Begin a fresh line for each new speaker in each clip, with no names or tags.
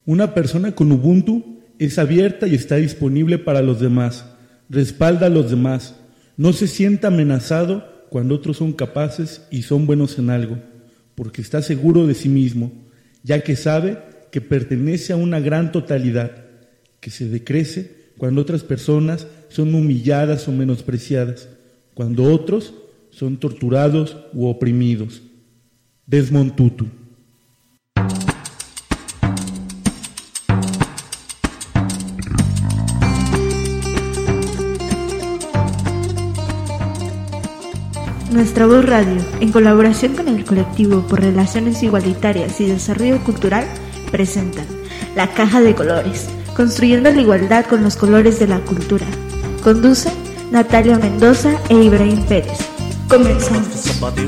Una persona con Ubuntu es abierta y está disponible para los demás, respalda a los demás, no se sienta amenazado cuando otros son capaces y son buenos en algo, porque está seguro de sí mismo, ya que sabe que pertenece a una gran totalidad, que se decrece cuando otras personas son humilladas o menospreciadas, cuando otros son torturados u oprimidos. Desmond Tutu.
Nuestra Voz Radio, en colaboración con el Colectivo por Relaciones Igualitarias y Desarrollo Cultural, presentan La Caja de Colores, construyendo la igualdad con los colores de la cultura. Conducen Natalia Mendoza e Ibrahim Pérez. Comenzamos.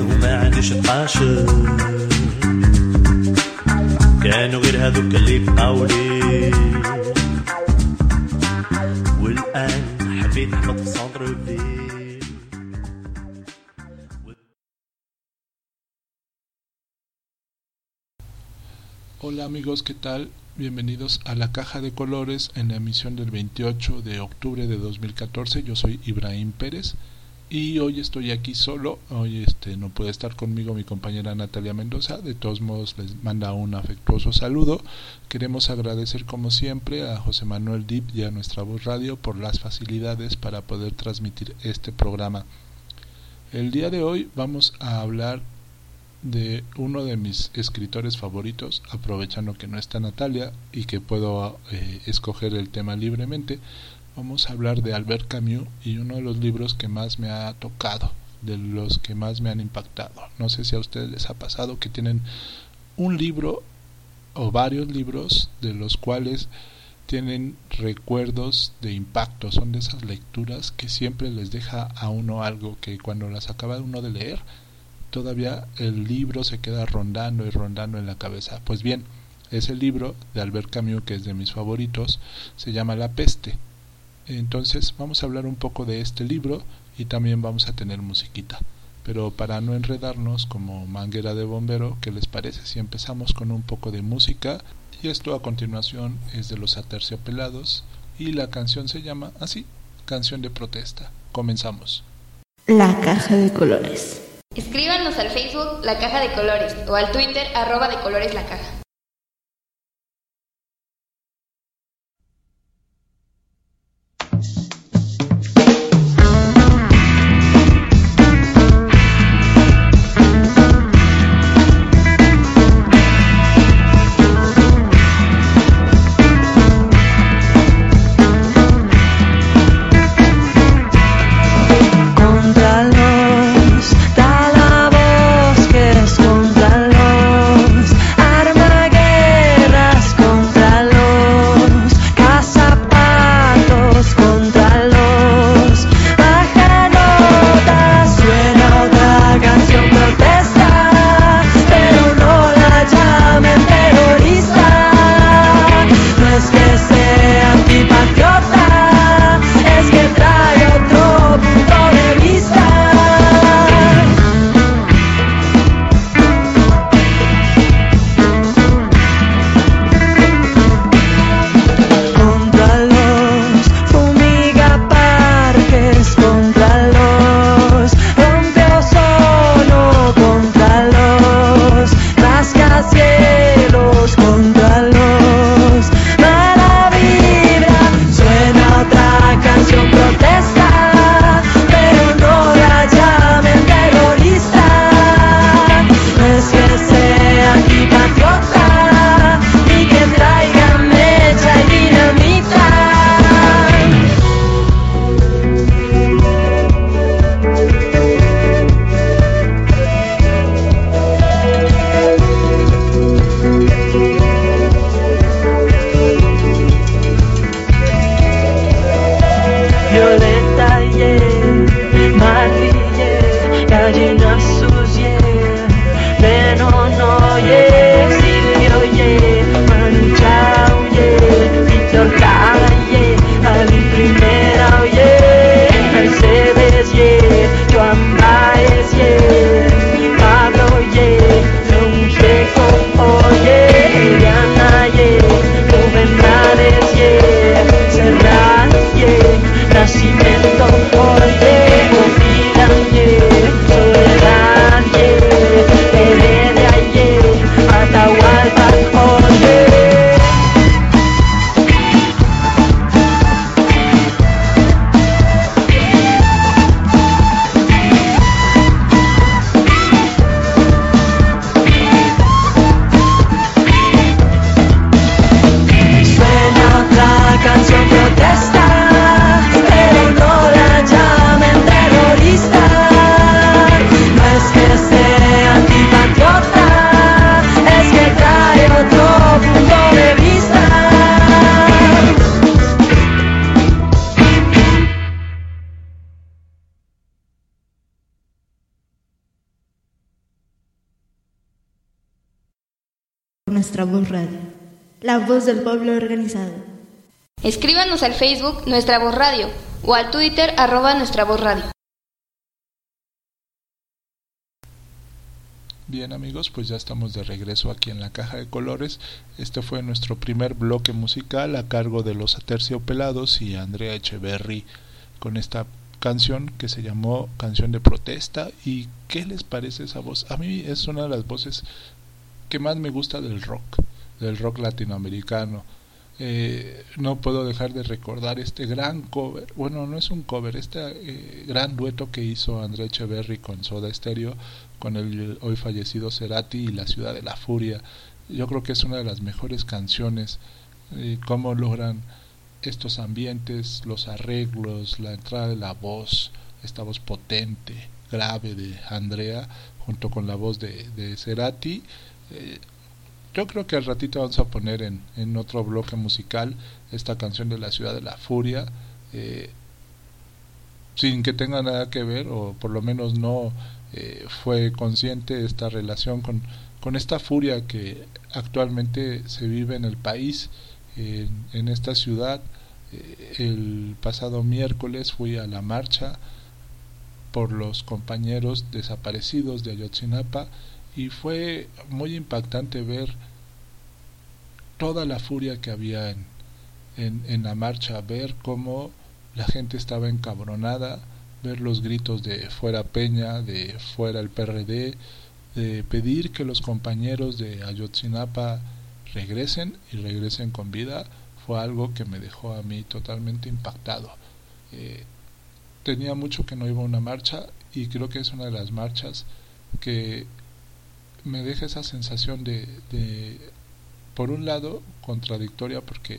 Hola amigos, ¿qué tal? Bienvenidos a La Caja de Colores en la emisión del 28 de octubre de 2014. Yo soy Ibrahim Pérez y hoy estoy aquí solo. Hoy no puede estar conmigo mi compañera Natalia Mendoza. De todos modos les manda un afectuoso saludo. Queremos agradecer como siempre a José Manuel Dip y a Nuestra Voz Radio por las facilidades para poder transmitir este programa. El día de hoy vamos a hablar de uno de mis escritores favoritos, aprovechando que no está Natalia y que puedo escoger el tema libremente. Vamos a hablar de Albert Camus y uno de los libros que más me ha tocado, de los que más me han impactado. No sé si a ustedes les ha pasado que tienen un libro o varios libros de los cuales tienen recuerdos de impacto. Son de esas lecturas que siempre les deja a uno algo, que cuando las acaba uno de leer todavía el libro se queda rondando y rondando en la cabeza. Pues bien, ese libro de Albert Camus, que es de mis favoritos, se llama La Peste. Entonces vamos a hablar un poco de este libro y también vamos a tener musiquita. Pero para no enredarnos como manguera de bombero, ¿qué les parece si empezamos con un poco de música? Y esto a continuación es de Los Aterciopelados y la canción se llama así, Canción de Protesta. Comenzamos.
La Caja de Colores.
Escríbanos al Facebook La Caja de Colores o al Twitter @decolores_la_caja.
Contra los
Nuestra Voz Radio, la voz del pueblo organizado.
Escríbanos al Facebook Nuestra Voz Radio o al Twitter @Nuestra Voz Radio.
Bien amigos, pues ya estamos de regreso aquí en la Caja de Colores. Este fue nuestro primer bloque musical a cargo de Los Aterciopelados y Andrea Echeverry con esta canción que se llamó Canción de Protesta. ¿Y qué les parece esa voz? A mí es una de las voces que más me gusta del rock latinoamericano. No puedo dejar de recordar este gran cover, bueno, no es un cover, este gran dueto que hizo Andrea Echeverry con Soda Stereo, con el hoy fallecido Cerati y La Ciudad de la Furia. Yo creo que es una de las mejores canciones, cómo logran estos ambientes, los arreglos, la entrada de la voz, esta voz potente, grave de Andrea, junto con la voz de Cerati. Yo creo que al ratito vamos a poner en otro bloque musical esta canción de La Ciudad de la Furia, sin que tenga nada que ver, o por lo menos no fue consciente esta relación con esta furia que actualmente se vive en el país, en esta ciudad. El pasado miércoles fui a la marcha por los compañeros desaparecidos de Ayotzinapa, y fue muy impactante ver toda la furia que había en la marcha, ver cómo la gente estaba encabronada, ver los gritos de fuera Peña, de fuera el PRD, de pedir que los compañeros de Ayotzinapa regresen y regresen con vida. Fue algo que me dejó a mí totalmente impactado. Tenía mucho que no iba a una marcha, y creo que es una de las marchas que me deja esa sensación de por un lado contradictoria, porque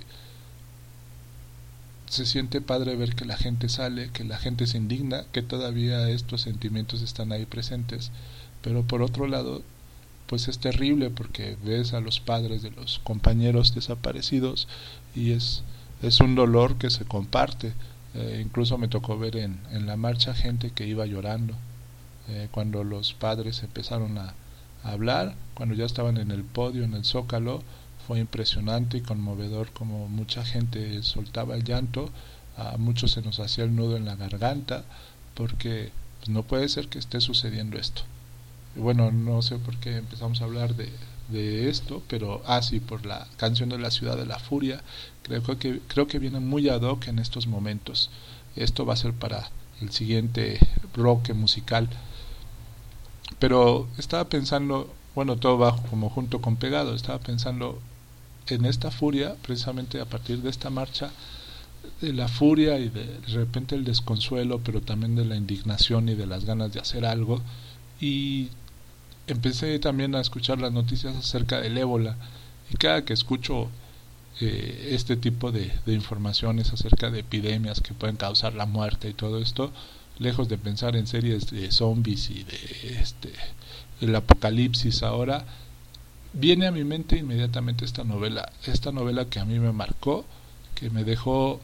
se siente padre ver que la gente sale, que la gente se indigna, que todavía estos sentimientos están ahí presentes, pero por otro lado pues es terrible porque ves a los padres de los compañeros desaparecidos y es un dolor que se comparte. Incluso me tocó ver en la marcha gente que iba llorando cuando los padres empezaron a hablar, cuando ya estaban en el podio, en el Zócalo. Fue impresionante y conmovedor como mucha gente soltaba el llanto, a muchos se nos hacía el nudo en la garganta, porque pues, no puede ser que esté sucediendo esto. Y bueno, no sé por qué empezamos a hablar de esto, pero sí, por la canción de La Ciudad de la Furia. Creo que viene muy ad hoc en estos momentos. Esto va a ser para el siguiente bloque musical. Pero estaba pensando, bueno, todo va como junto con pegado, estaba pensando en esta furia, precisamente a partir de esta marcha, de la furia y de repente el desconsuelo, pero también de la indignación y de las ganas de hacer algo. Y empecé también a escuchar las noticias acerca del ébola, y cada que escucho este tipo de informaciones acerca de epidemias que pueden causar la muerte y todo esto, lejos de pensar en series de zombies y de el apocalipsis ahora, viene a mi mente inmediatamente esta novela que a mí me marcó, que me dejó.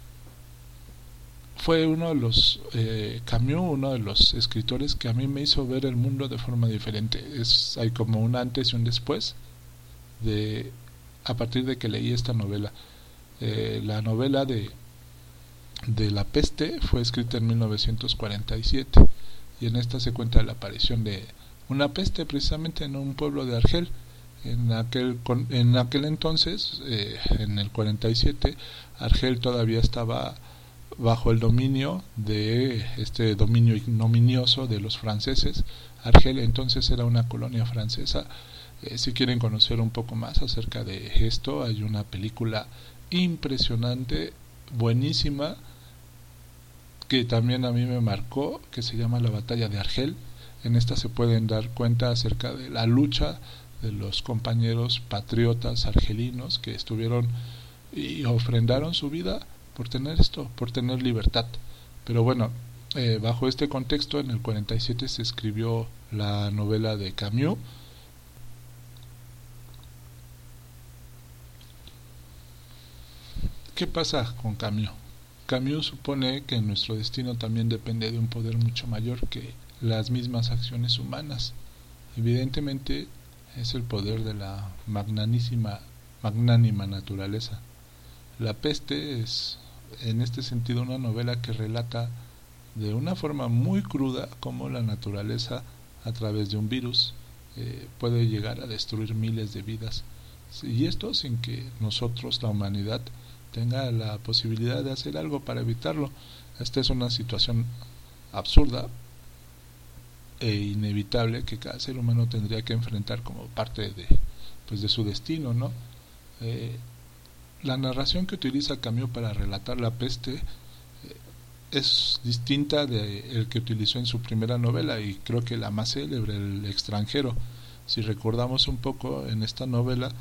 Fue uno de los Camus, uno de los escritores que a mí me hizo ver el mundo de forma diferente. Hay como un antes y un después a partir de que leí esta novela. La novela de La Peste fue escrita en 1947, y en esta se cuenta la aparición de una peste precisamente en un pueblo de Argel. En aquel entonces, en el 47, Argel todavía estaba bajo el dominio de este dominio ignominioso de los franceses. Argel entonces era una colonia francesa. Si quieren conocer un poco más acerca de esto, hay una película impresionante, buenísima, que también a mí me marcó, que se llama La Batalla de Argel. En esta se pueden dar cuenta acerca de la lucha de los compañeros patriotas argelinos que estuvieron y ofrendaron su vida por tener esto, por tener libertad. Pero bueno, bajo este contexto, en el 47 se escribió la novela de Camus. ¿Qué pasa con Camus? Camus supone que nuestro destino también depende de un poder mucho mayor que las mismas acciones humanas. Evidentemente, es el poder de la magnánima naturaleza. La peste es, en este sentido, una novela que relata de una forma muy cruda cómo la naturaleza, a través de un virus, puede llegar a destruir miles de vidas, y esto sin que nosotros, la humanidad, tenga la posibilidad de hacer algo para evitarlo. Esta es una situación absurda e inevitable que cada ser humano tendría que enfrentar como parte de su destino, ¿no? La narración que utiliza Camus para relatar la peste es distinta de el que utilizó en su primera novela, y creo que la más célebre, El extranjero. Si recordamos un poco, en esta novela,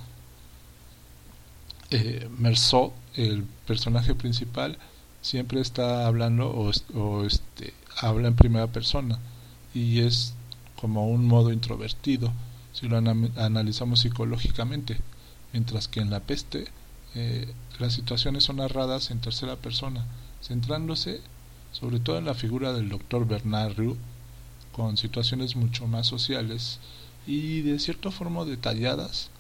Meursault, el personaje principal, siempre está hablando habla en primera persona, y es como un modo introvertido si lo analizamos psicológicamente, mientras que en la peste las situaciones son narradas en tercera persona, centrándose sobre todo en la figura del doctor Bernard Roux, con situaciones mucho más sociales y de cierta forma detalladas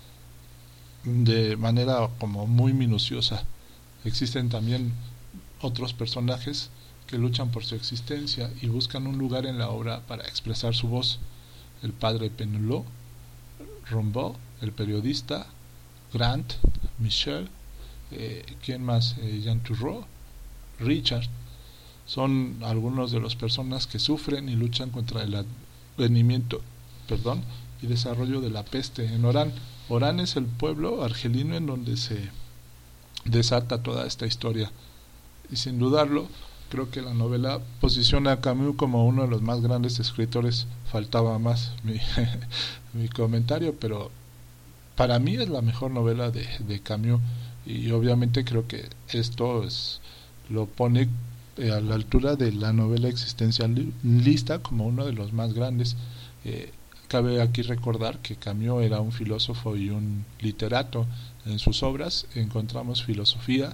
de manera como muy minuciosa. Existen también otros personajes que luchan por su existencia y buscan un lugar en la obra para expresar su voz: el padre Penelot, Rimbaud, el periodista, Grant, Michel, ¿quién más? Jean Turreau, Richard. Son algunos de las personas que sufren y luchan contra el advenimiento y desarrollo de la peste en Orán. Orán es el pueblo argelino en donde se desata toda esta historia, y sin dudarlo, creo que la novela posiciona a Camus como uno de los más grandes escritores. Faltaba más mi comentario, pero para mí es la mejor novela de Camus, y obviamente creo que esto lo pone a la altura de la novela existencialista como uno de los más grandes. Cabe aquí recordar que Camus era un filósofo y un literato. En sus obras encontramos filosofía,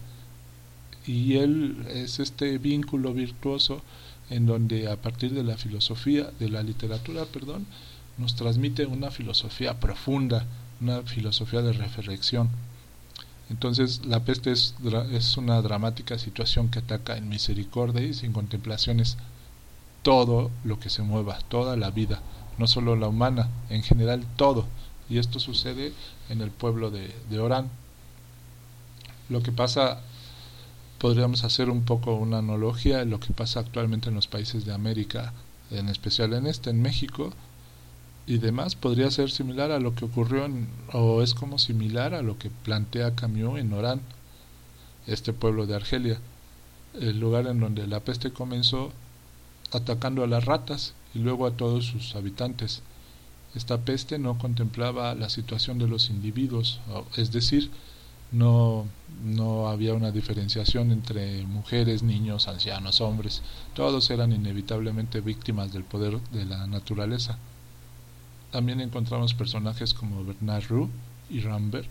y él es este vínculo virtuoso en donde a partir de la filosofía, de la literatura, nos transmite una filosofía profunda, una filosofía de reflexión. Entonces la peste es una dramática situación que ataca en misericordia y sin contemplaciones todo lo que se mueva, toda la vida, no solo la humana, en general todo, y esto sucede en el pueblo de Orán. Lo que pasa, podríamos hacer un poco una analogía en lo que pasa actualmente en los países de América, en especial en México y demás. Podría ser similar a lo que ocurrió o es como similar a lo que plantea Camus en Orán, este pueblo de Argelia, el lugar en donde la peste comenzó atacando a las ratas y luego a todos sus habitantes. Esta peste no contemplaba la situación de los individuos, es decir, no había una diferenciación entre mujeres, niños, ancianos, hombres. Todos eran inevitablemente víctimas del poder de la naturaleza. También encontramos personajes como Bernard Roux y Rambert,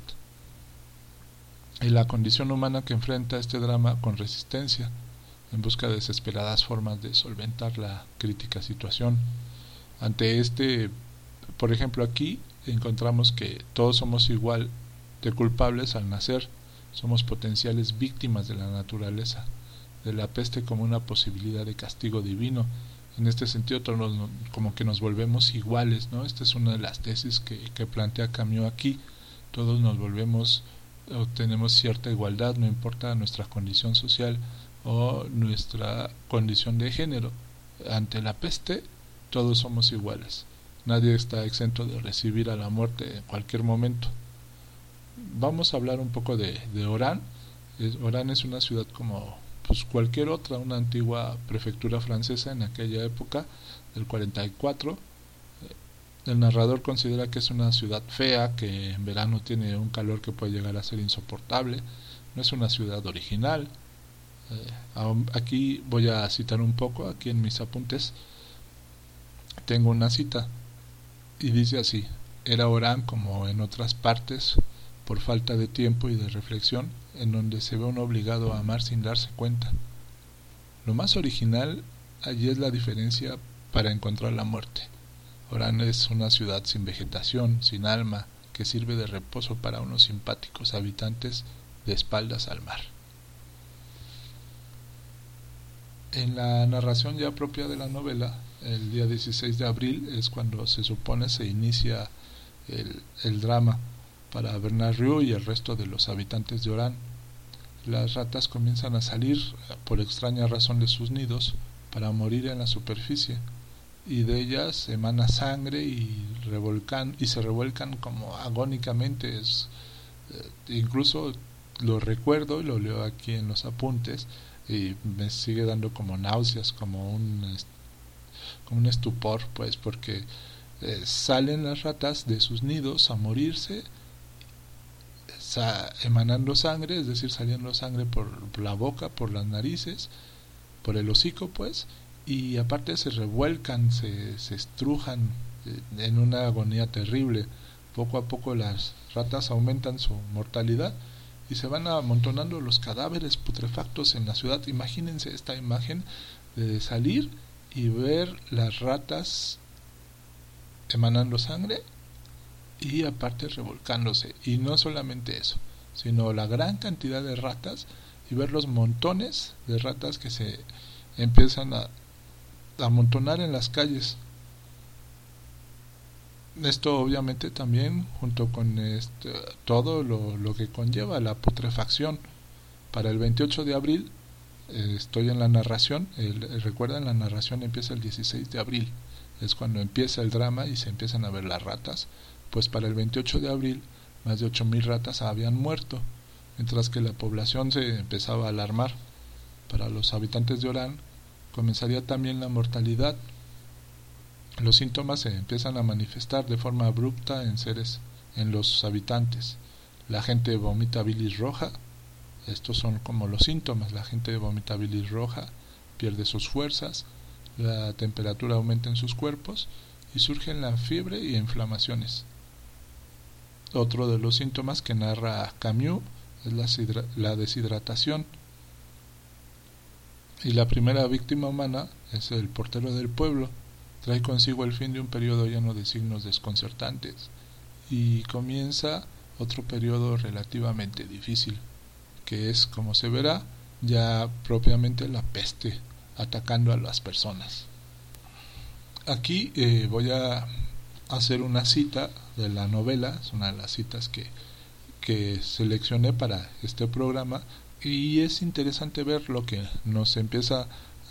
y la condición humana que enfrenta este drama con resistencia, en busca de desesperadas formas de solventar la crítica situación. Ante por ejemplo, aquí encontramos que todos somos igual de culpables al nacer, somos potenciales víctimas de la naturaleza, de la peste como una posibilidad de castigo divino. En este sentido, todos como que nos volvemos iguales, ¿no? Esta es una de las tesis que plantea Camus aquí. Todos nos volvemos o tenemos cierta igualdad, no importa nuestra condición social o nuestra condición de género. Ante la peste, todos somos iguales. Nadie está exento de recibir a la muerte en cualquier momento. Vamos a hablar un poco de Orán. Orán es una ciudad como cualquier otra, una antigua prefectura francesa en aquella época del 44. El narrador considera que es una ciudad fea, que en verano tiene un calor que puede llegar a ser insoportable. No es una ciudad original. Aquí voy a citar un poco, aquí en mis apuntes tengo una cita y dice así: era Orán como en otras partes, por falta de tiempo y de reflexión, en donde se ve uno obligado a amar sin darse cuenta. Lo más original allí es la diferencia para encontrar la muerte. Orán es una ciudad sin vegetación, sin alma, que sirve de reposo para unos simpáticos habitantes de espaldas al mar. En la narración ya propia de la novela, el día 16 de abril es cuando se supone se inicia el drama para Bernard Rieu y el resto de los habitantes de Orán. Las ratas comienzan a salir por extraña razón de sus nidos para morir en la superficie, y de ellas emana sangre y se revuelcan como agónicamente. Incluso lo recuerdo y lo leo aquí en los apuntes y me sigue dando como náuseas, como un estupor, pues, porque salen las ratas de sus nidos a morirse, emanando sangre, es decir, saliendo sangre por la boca, por las narices, por el hocico, pues, y aparte se revuelcan, se estrujan en una agonía terrible. Poco a poco las ratas aumentan su mortalidad y se van amontonando los cadáveres putrefactos en la ciudad. Imagínense esta imagen de salir y ver las ratas emanando sangre y aparte revolcándose, y no solamente eso, sino la gran cantidad de ratas, y ver los montones de ratas que se empiezan a amontonar en las calles. Esto obviamente también junto con todo lo que conlleva la putrefacción. Para el 28 de abril estoy en la narración, recuerden, la narración empieza el 16 de abril, es cuando empieza el drama y se empiezan a ver las ratas. Pues para el 28 de abril más de 8,000 ratas habían muerto, mientras que la población se empezaba a alarmar. Para los habitantes de Orán comenzaría también la mortalidad. Los síntomas se empiezan a manifestar de forma abrupta en los habitantes. La gente vomita bilis roja. Estos son como los síntomas. La gente vomita bilis roja, pierde sus fuerzas, la temperatura aumenta en sus cuerpos y surgen la fiebre y inflamaciones. Otro de los síntomas que narra Camus es la deshidratación. Y la primera víctima humana es el portero del pueblo. Trae consigo el fin de un periodo lleno de signos desconcertantes, y comienza otro periodo relativamente difícil, que es, como se verá, ya propiamente la peste atacando a las personas. Aquí voy a hacer una cita de la novela, es una de las citas que seleccioné para este programa, y es interesante ver lo que nos empieza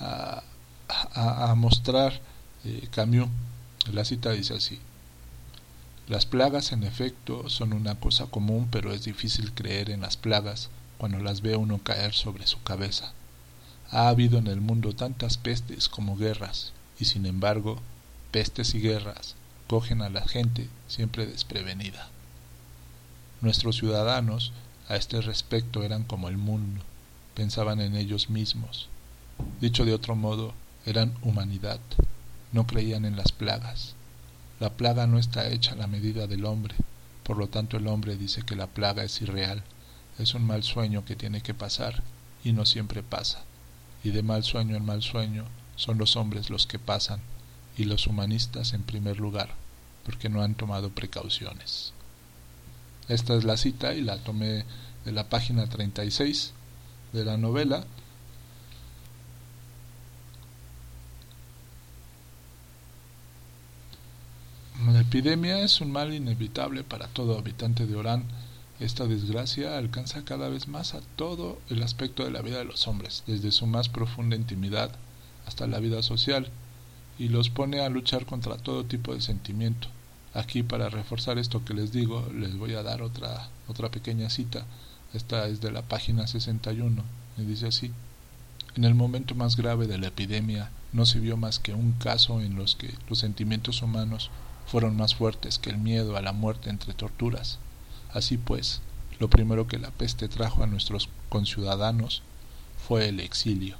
a mostrar Camus. La cita dice así: las plagas en efecto son una cosa común, pero es difícil creer en las plagas cuando las ve uno caer sobre su cabeza. Ha habido en el mundo tantas pestes como guerras, y sin embargo, pestes y guerras cogen a la gente siempre desprevenida. Nuestros ciudadanos a este respecto eran como el mundo, pensaban en ellos mismos. Dicho de otro modo, eran humanidad, no creían en las plagas. La plaga no está hecha a la medida del hombre, por lo tanto el hombre dice que la plaga es irreal, es un mal sueño que tiene que pasar, y no siempre pasa, y de mal sueño en mal sueño son los hombres los que pasan, y los humanistas en primer lugar, porque no han tomado precauciones. Esta es la cita y la tomé de la página 36 de la novela. La epidemia es un mal inevitable para todo habitante de Orán. Esta desgracia alcanza cada vez más a todo el aspecto de la vida de los hombres, desde su más profunda intimidad hasta la vida social, y los pone a luchar contra todo tipo de sentimiento. Aquí, para reforzar esto que les digo, les voy a dar otra pequeña cita. Esta es de la página 61, y dice así: en el momento más grave de la epidemia no se vio más que un caso en los que los sentimientos humanos fueron más fuertes que el miedo a la muerte entre torturas. Así pues, lo primero que la peste trajo a nuestros conciudadanos fue el exilio.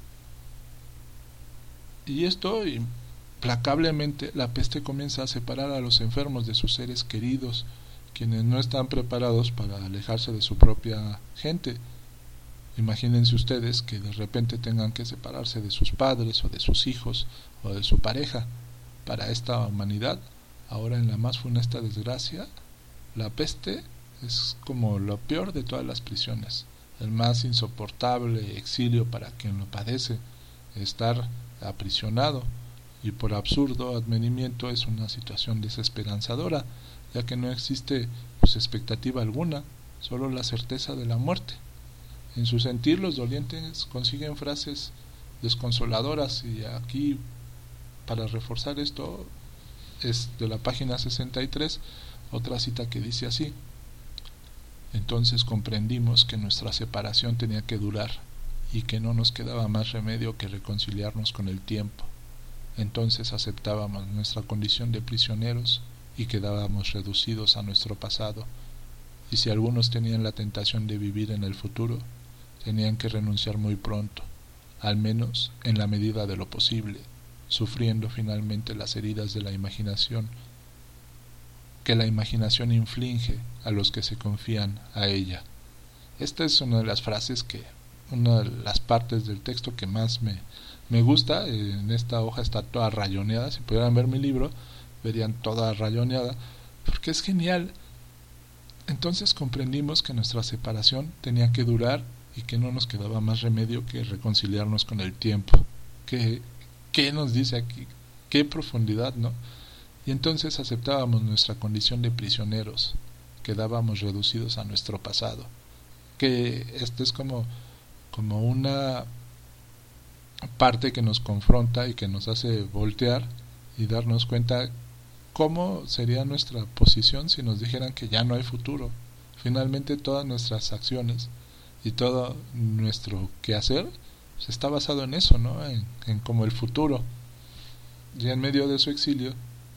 Y esto, implacablemente, la peste comienza a separar a los enfermos de sus seres queridos, quienes no están preparados para alejarse de su propia gente. Imagínense ustedes que de repente tengan que separarse de sus padres o de sus hijos o de su pareja. Para esta humanidad Ahora, en la más funesta desgracia, la peste es como lo peor de todas las prisiones, el más insoportable exilio para quien lo padece, estar aprisionado, y por absurdo advenimiento es una situación desesperanzadora, ya que no existe expectativa alguna, solo la certeza de la muerte. En su sentir, los dolientes consiguen frases desconsoladoras, y aquí, para reforzar esto, es de la página 63, otra cita que dice así: entonces comprendimos que nuestra separación tenía que durar y que no nos quedaba más remedio que reconciliarnos con el tiempo. Entonces aceptábamos nuestra condición de prisioneros y quedábamos reducidos a nuestro pasado, y si algunos tenían la tentación de vivir en el futuro, tenían que renunciar muy pronto, al menos en la medida de lo posible, sufriendo finalmente las heridas de la imaginación que la imaginación inflige a los que se confían a ella. Esta es una de las frases una de las partes del texto que más me gusta. En esta hoja está toda rayoneada. Si pudieran ver mi libro, verían toda rayoneada, porque es genial. Entonces comprendimos que nuestra separación tenía que durar y que no nos quedaba más remedio que reconciliarnos con el tiempo. ¿Qué nos dice aquí? Qué profundidad, ¿no? Y entonces aceptábamos nuestra condición de prisioneros, quedábamos reducidos a nuestro pasado. Que esto es como una parte que nos confronta y que nos hace voltear y darnos cuenta cómo sería nuestra posición si nos dijeran que ya no hay futuro. Finalmente todas nuestras acciones y todo nuestro quehacer está basado en eso, ¿no? En como el futuro. Y en medio de su exilio,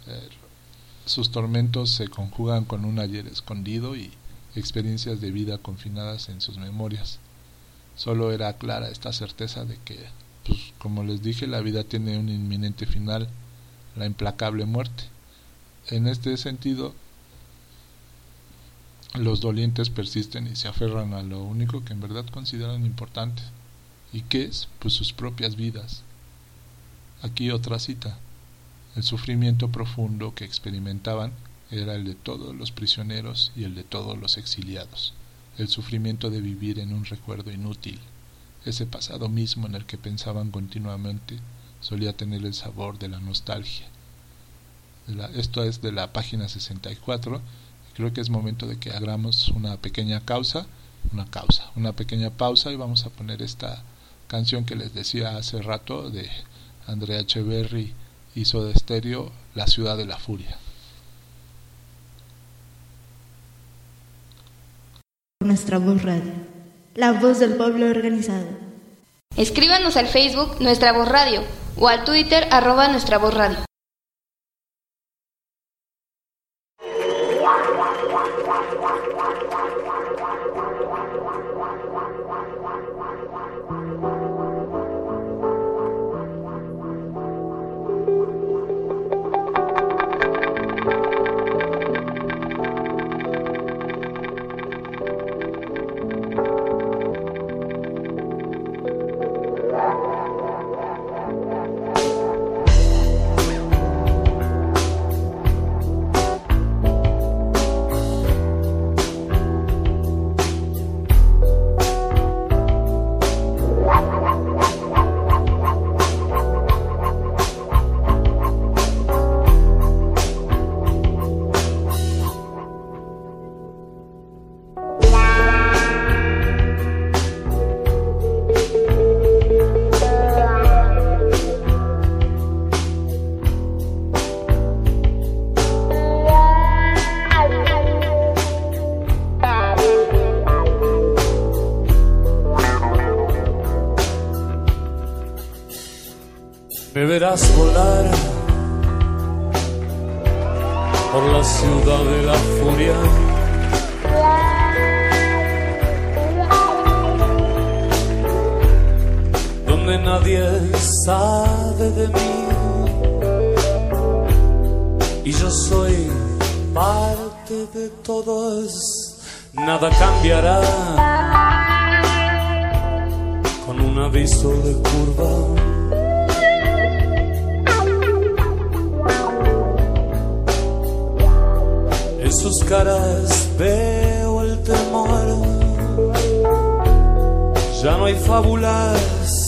sus tormentos se conjugan con un ayer escondido y experiencias de vida confinadas en sus memorias. Solo era clara esta certeza de que, como les dije, la vida tiene un inminente final, la implacable muerte. En este sentido, los dolientes persisten y se aferran a lo único que en verdad consideran importante. ¿Y qué es? Sus propias vidas. Aquí otra cita: el sufrimiento profundo que experimentaban era el de todos los prisioneros y el de todos los exiliados, el sufrimiento de vivir en un recuerdo inútil. Ese pasado mismo en el que pensaban continuamente solía tener el sabor de la nostalgia. Esto es de la página 64. Creo que es momento de que hagamos una pequeña pausa y vamos a poner esta canción que les decía hace rato de Andrea Echeverry y Soda Stereo, La ciudad de la furia.
Nuestra Voz Radio, la voz del pueblo organizado.
Escríbanos al Facebook Nuestra Voz Radio o al Twitter @Nuestra Voz Radio.
Me verás volar por la ciudad de la furia, donde nadie sabe de mí y yo soy parte de todos. Nada cambiará con un aviso de curva. caras veo el temor. Ya no hay fábulas.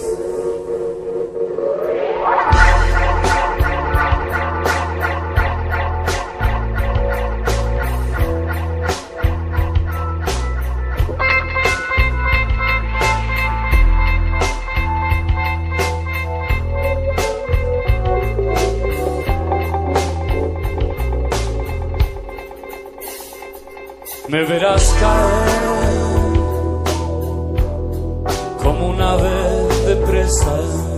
Me verás caer como un ave de presa.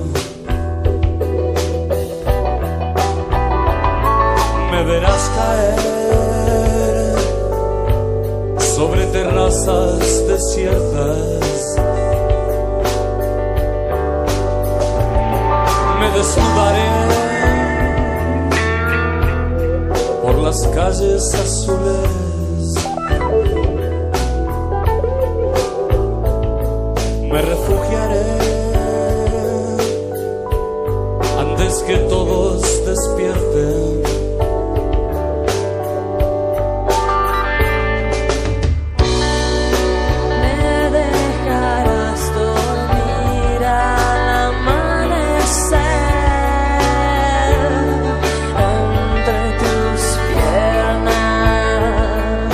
Me verás caer sobre terrazas desiertas. Me desnudaré por las calles azules. Me refugiaré antes que todos despierten.
Me dejarás dormir al amanecer entre tus piernas,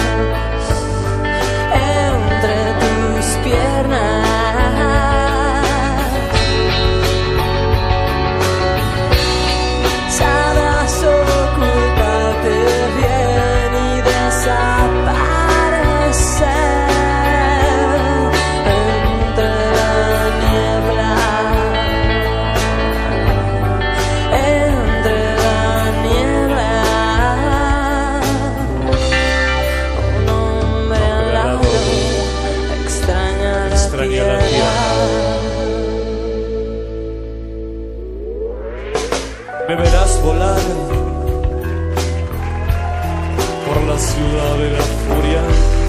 entre tus piernas.
Me verás volar por la ciudad de la furia.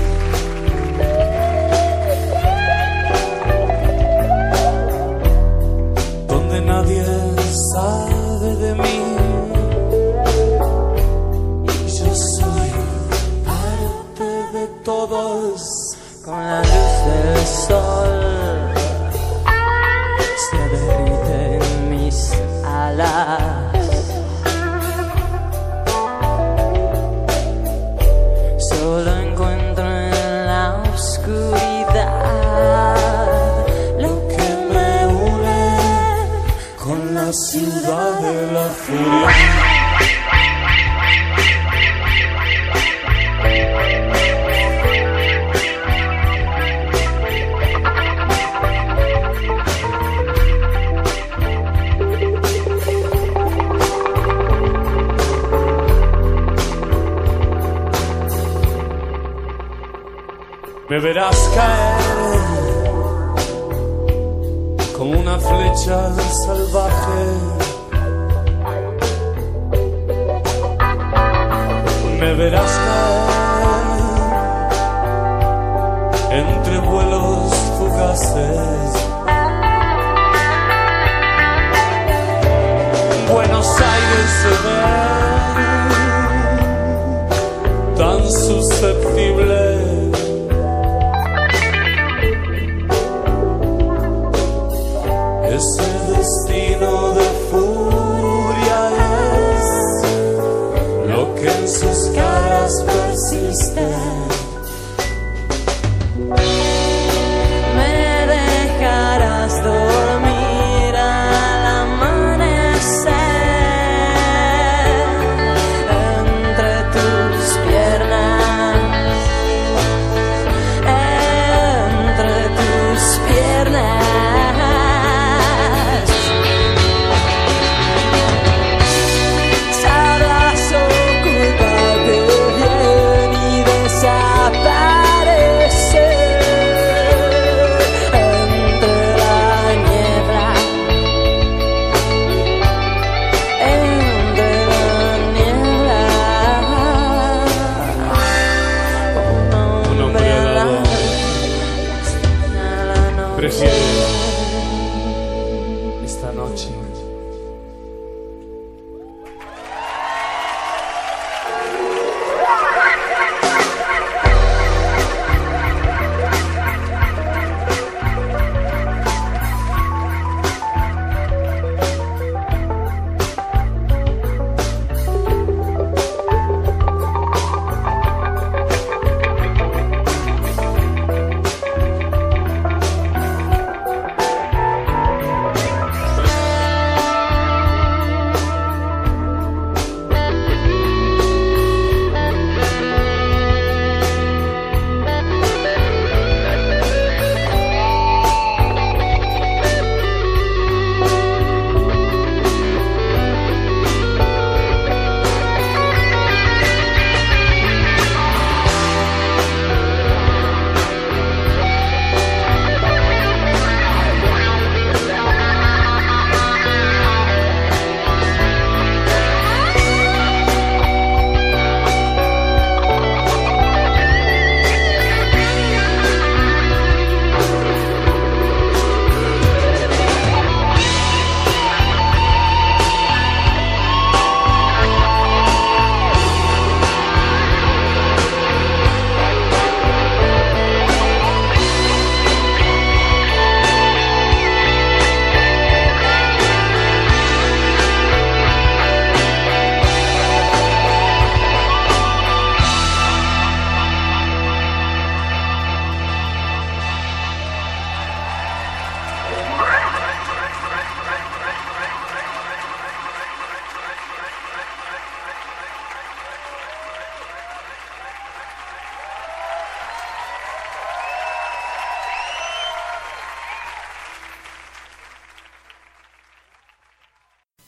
Donde nadie sabe de mí. Y yo soy parte de todos.
Con la luz del sol se derriten mis alas. Solo encuentro en la oscuridad lo que me une
con la ciudad de la furia. Me verás caer como una flecha salvaje. Me verás caer entre vuelos fugaces. Buenos Aires se ve tan susceptible. Ese destino de furia es lo que en sus caras persiste.
Me dejarás dormir al amanecer entre tus piernas, entre tus piernas.
Prefiero esta noche.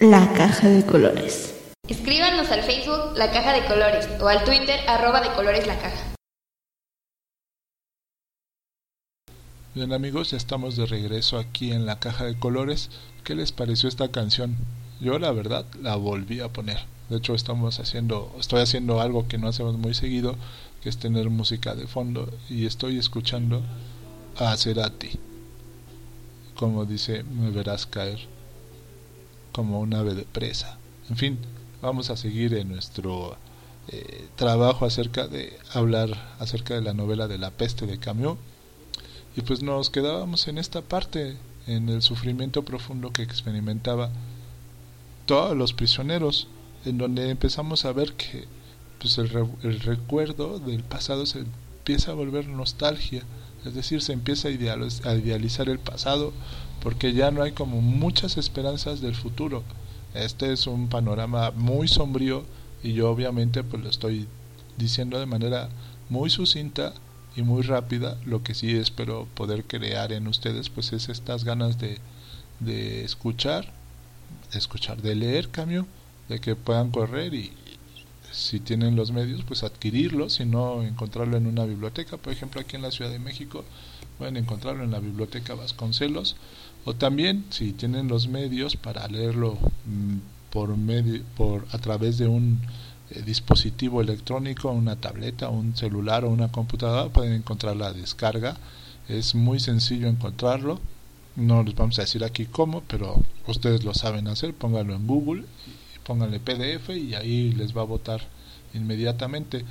La Caja de Colores.
Escríbanos al Facebook La Caja de Colores o al Twitter @decolores_la_caja.
Bien amigos, ya estamos de regreso aquí en La Caja de Colores. ¿Qué les pareció esta canción? Yo la verdad la volví a poner. De hecho estoy haciendo algo que no hacemos muy seguido, que es tener música de fondo, y estoy escuchando a Cerati. Como dice, me verás caer como un ave de presa. En fin, vamos a seguir en nuestro trabajo acerca de hablar acerca de la novela de La Peste de Camus. Y pues nos quedábamos en esta parte, en el sufrimiento profundo que experimentaban todos los prisioneros, en donde empezamos a ver que pues el recuerdo del pasado se empieza a volver nostalgia, es decir, se empieza a idealizar el pasado, porque ya no hay como muchas esperanzas del futuro. Este es un panorama muy sombrío, y yo obviamente pues lo estoy diciendo de manera muy sucinta y muy rápida. Lo que sí espero poder crear en ustedes pues es estas ganas de escuchar, de leer Camus, de que puedan correr y si tienen los medios pues adquirirlo, si no encontrarlo en una biblioteca. Por ejemplo, aquí en la Ciudad de México pueden encontrarlo en la Biblioteca Vasconcelos, o también si tienen los medios para leerlo a través de un dispositivo electrónico, una tableta, un celular o una computadora, pueden encontrar la descarga. Es muy sencillo encontrarlo, no les vamos a decir aquí cómo, pero ustedes lo saben hacer. Pónganlo en Google y pónganle PDF y ahí les va a botar inmediatamente.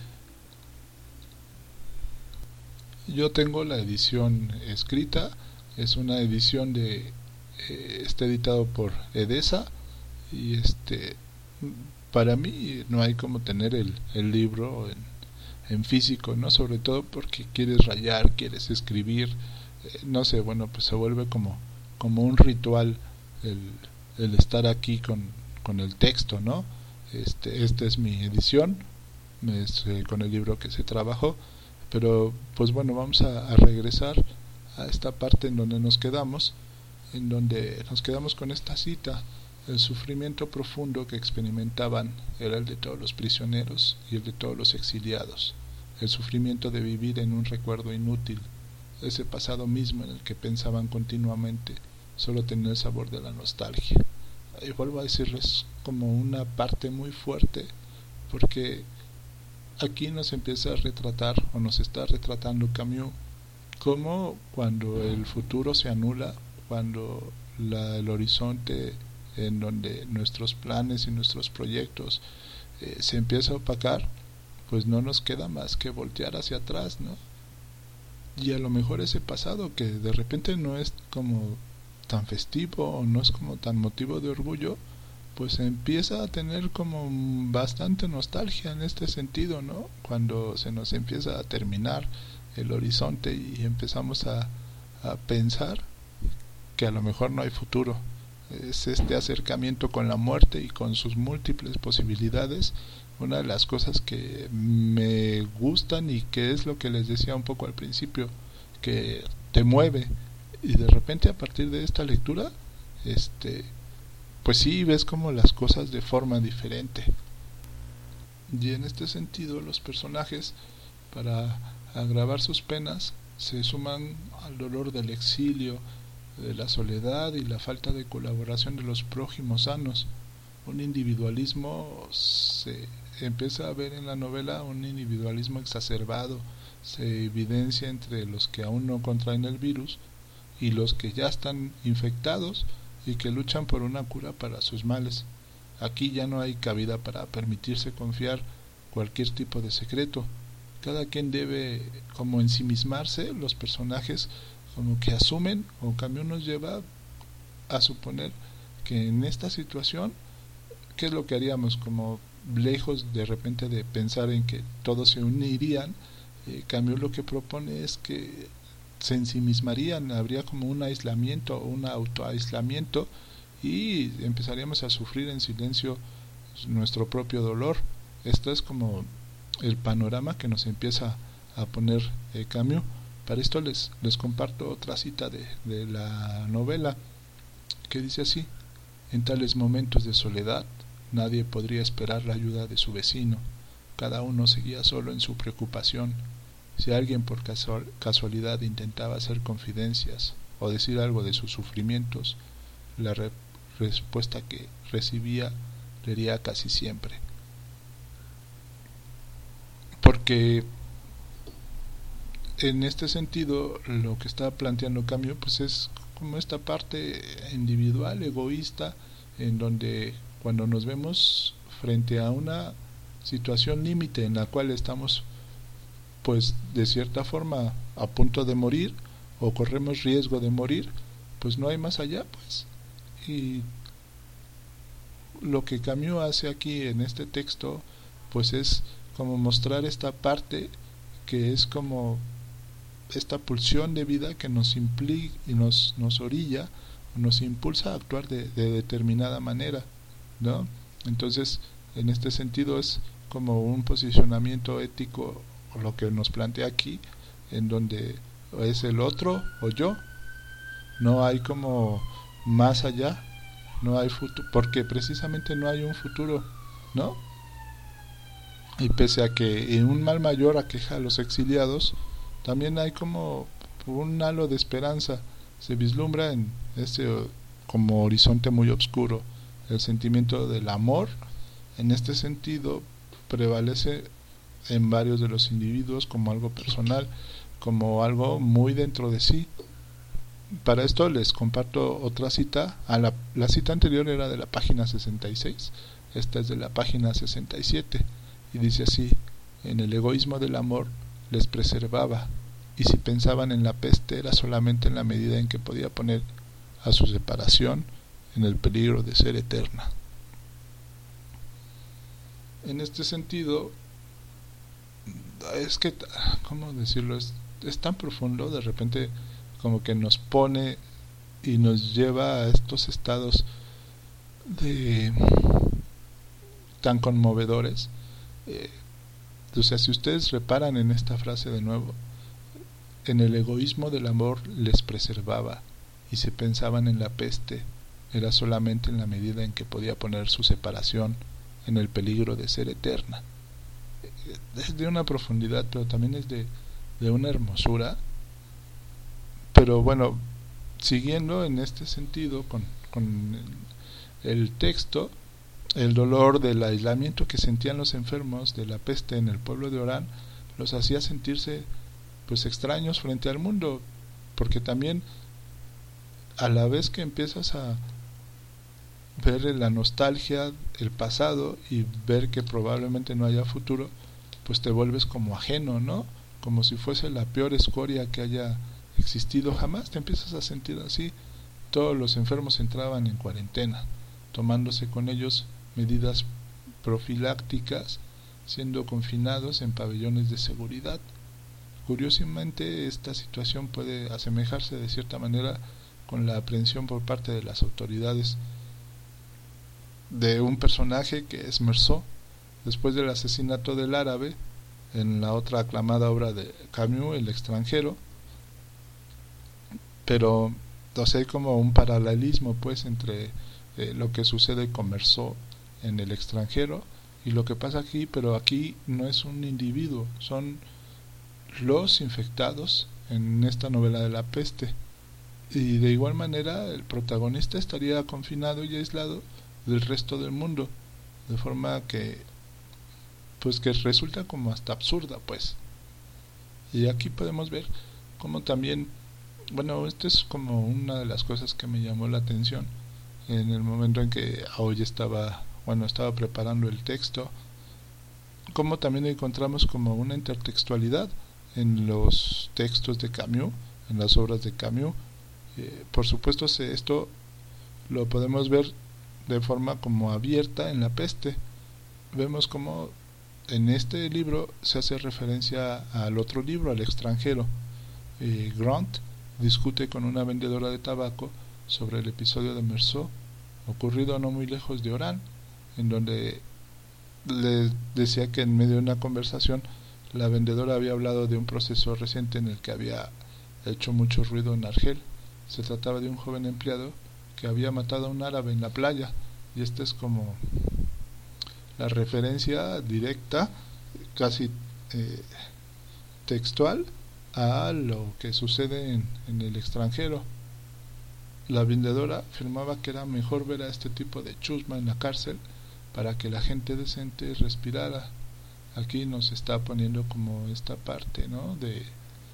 Yo tengo la edición escrita, es una edición está editado por Edesa, y para mí no hay como tener el libro en físico, ¿no? Sobre todo porque quieres rayar, quieres escribir, no sé, bueno, pues se vuelve como un ritual el estar aquí con el texto, ¿no? Esta es mi edición, con el libro que se trabajó. Pero pues bueno, vamos a regresar a esta parte en donde nos quedamos con esta cita. El sufrimiento profundo que experimentaban era el de todos los prisioneros y el de todos los exiliados. El sufrimiento de vivir en un recuerdo inútil, ese pasado mismo en el que pensaban continuamente, solo tenía el sabor de la nostalgia. Y vuelvo a decirles, como una parte muy fuerte, porque aquí nos empieza a retratar, o nos está retratando Camus, como cuando el futuro se anula, cuando el horizonte en donde nuestros planes y nuestros proyectos se empieza a opacar, pues no nos queda más que voltear hacia atrás, ¿no? Y a lo mejor ese pasado que de repente no es como tan festivo o no es como tan motivo de orgullo, pues empieza a tener como bastante nostalgia en este sentido, ¿no? Cuando se nos empieza a terminar el horizonte y empezamos a pensar que a lo mejor no hay futuro. Es este acercamiento con la muerte y con sus múltiples posibilidades, una de las cosas que me gustan y que es lo que les decía un poco al principio, que te mueve, y de repente a partir de esta lectura pues sí ves como las cosas de forma diferente. Y en este sentido los personajes, para agravar sus penas, se suman al dolor del exilio, de la soledad y la falta de colaboración de los prójimos sanos. Un individualismo se empieza a ver en la novela, un individualismo exacerbado, se evidencia entre los que aún no contraen el virus y los que ya están infectados y que luchan por una cura para sus males. Aquí ya no hay cabida para permitirse confiar cualquier tipo de secreto. Cada quien debe como ensimismarse. Los personajes como que asumen, o Camus nos lleva a suponer que en esta situación, ¿qué es lo que haríamos? Como lejos de repente de pensar en que todos se unirían, Camus lo que propone es que se ensimismarían, habría como un aislamiento o un autoaislamiento, y empezaríamos a sufrir en silencio nuestro propio dolor. Esto es como el panorama que nos empieza a poner Camus. Para esto les comparto otra cita de la novela, que dice así: En tales momentos de soledad, nadie podría esperar la ayuda de su vecino. Cada uno seguía solo en su preocupación. Si alguien por casualidad intentaba hacer confidencias o decir algo de sus sufrimientos, la respuesta que recibía le hería casi siempre. Porque en este sentido lo que está planteando Camus pues es como esta parte individual, egoísta, en donde cuando nos vemos frente a una situación límite en la cual estamos pues de cierta forma a punto de morir o corremos riesgo de morir, pues no hay más allá, pues. Y lo que Camus hace aquí en este texto pues es como mostrar esta parte que es como esta pulsión de vida que nos implica y nos orilla, nos impulsa a actuar de determinada manera, ¿no? Entonces, en este sentido es como un posicionamiento ético lo que nos plantea aquí, en donde es el otro o yo, no hay como más allá, no hay futuro, porque precisamente no hay un futuro, ¿no? Y pese a que un mal mayor aqueja a los exiliados, también hay como un halo de esperanza, se vislumbra en este como horizonte muy oscuro. El sentimiento del amor, en este sentido, prevalece en varios de los individuos como algo personal, como algo muy dentro de sí. Para esto les comparto otra cita. La cita anterior era de la página 66, esta es de la página 67, y dice así: en el egoísmo del amor les preservaba, y si pensaban en la peste era solamente en la medida en que podía poner a su separación en el peligro de ser eterna. En este sentido, es que, ¿cómo decirlo? Es tan profundo, de repente como que nos pone y nos lleva a estos estados tan conmovedores. O sea, si ustedes reparan en esta frase de nuevo, en el egoísmo del amor les preservaba, y si pensaban en la peste era solamente en la medida en que podía poner su separación en el peligro de ser eterna. Es de una profundidad, pero también es de una hermosura. Pero bueno, siguiendo en este sentido con el texto, el dolor del aislamiento que sentían los enfermos de la peste en el pueblo de Orán los hacía sentirse pues extraños frente al mundo, porque también a la vez que empiezas a ver la nostalgia, el pasado, y ver que probablemente no haya futuro, pues te vuelves como ajeno, ¿no? Como si fuese la peor escoria que haya existido jamás. Te empiezas a sentir así. Todos los enfermos entraban en cuarentena, tomándose con ellos medidas profilácticas, siendo confinados en pabellones de seguridad. Curiosamente, esta situación puede asemejarse de cierta manera con la aprehensión por parte de las autoridades de un personaje que es Meursault, después del asesinato del árabe en la otra aclamada obra de Camus, El extranjero. Pero hay como un paralelismo pues entre lo que sucede con Meursault en El extranjero y lo que pasa aquí, pero aquí no es un individuo, son los infectados en esta novela de la peste. Y de igual manera el protagonista estaría confinado y aislado del resto del mundo, de forma que pues que resulta como hasta absurda pues. Y aquí podemos ver como también, bueno, esto es como una de las cosas que me llamó la atención en el momento en que hoy estaba preparando el texto, como también encontramos como una intertextualidad en los textos de Camus, en las obras de Camus. Por supuesto esto lo podemos ver de forma como abierta en La peste. Vemos como en este libro se hace referencia al otro libro, al extranjero. Grant discute con una vendedora de tabaco sobre el episodio de Meursault ocurrido no muy lejos de Orán, en donde le decía que en medio de una conversación la vendedora había hablado de un proceso reciente en el que había hecho mucho ruido en Argel. Se trataba de un joven empleado que había matado a un árabe en la playa, y esta es como la referencia directa, casi textual, a lo que sucede en el extranjero. La vendedora afirmaba que era mejor ver a este tipo de chusma en la cárcel para que la gente decente respirara. Aquí nos está poniendo como esta parte, ¿no?, de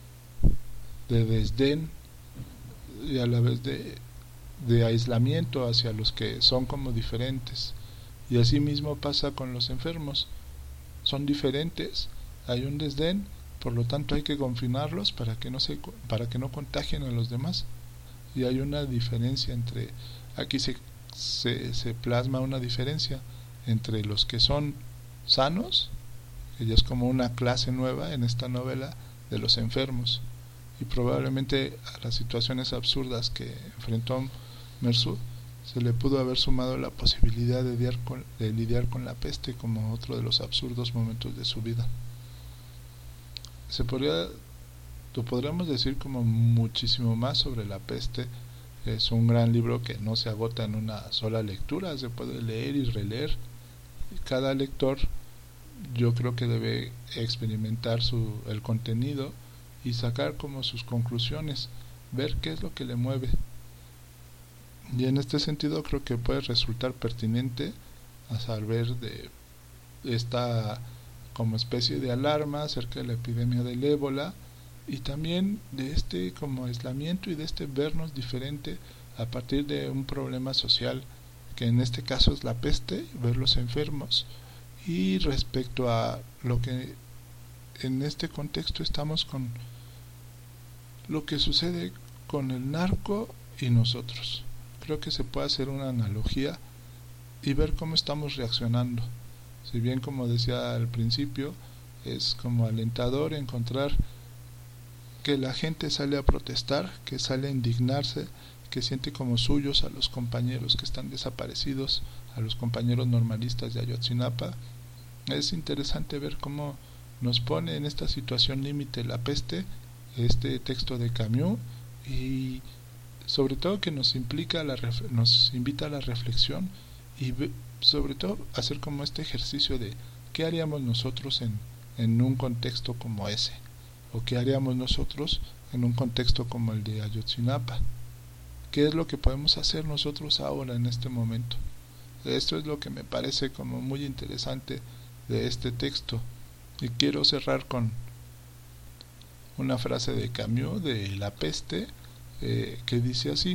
desdén y a la vez de aislamiento hacia los que son como diferentes. Y así mismo pasa con los enfermos, son diferentes, hay un desdén, por lo tanto hay que confinarlos para que no contagien a los demás. Y hay una diferencia entre, aquí se plasma una diferencia entre los que son sanos, que ya es como una clase nueva en esta novela, de los enfermos. Y probablemente a las situaciones absurdas que enfrentó Mersud se le pudo haber sumado la posibilidad de lidiar con la peste como otro de los absurdos momentos de su vida. Lo podríamos decir como muchísimo más sobre la peste. Es un gran libro que no se agota en una sola lectura, se puede leer y releer. Cada lector, yo creo que debe experimentar el contenido y sacar como sus conclusiones, ver qué es lo que le mueve. Y en este sentido creo que puede resultar pertinente a saber de esta como especie de alarma acerca de la epidemia del ébola, y también de este como aislamiento y de este vernos diferente a partir de un problema social, que en este caso es la peste, ver los enfermos, y respecto a lo que en este contexto estamos con lo que sucede con el narco y nosotros. Creo que se puede hacer una analogía y ver cómo estamos reaccionando. Si bien, como decía al principio, es como alentador encontrar que la gente sale a protestar, que sale a indignarse, que siente como suyos a los compañeros que están desaparecidos, a los compañeros normalistas de Ayotzinapa. Es interesante ver cómo nos pone en esta situación límite la peste, este texto de Camus, y sobre todo que nos invita a la reflexión y sobre todo hacer como este ejercicio de qué haríamos nosotros en un contexto como ese, o qué haríamos nosotros en un contexto como el de Ayotzinapa, qué es lo que podemos hacer nosotros ahora en este momento. Esto es lo que me parece como muy interesante de este texto, y quiero cerrar con una frase de Camus de La peste, que dice así: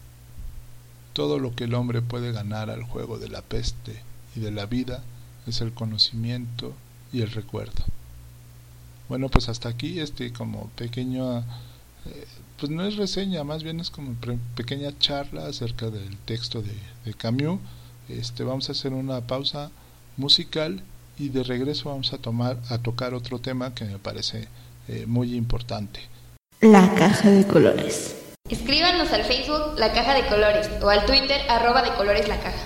todo lo que el hombre puede ganar al juego de la peste y de la vida es el conocimiento y el recuerdo. Bueno, pues hasta aquí como pequeño, pues no es reseña, más bien es como pequeña charla acerca del texto de Camus. Vamos a hacer una pausa musical y de regreso vamos a tocar otro tema que me parece muy importante.
La caja de colores.
Escríbanos al Facebook La Caja de Colores o al Twitter @decolores_la_caja.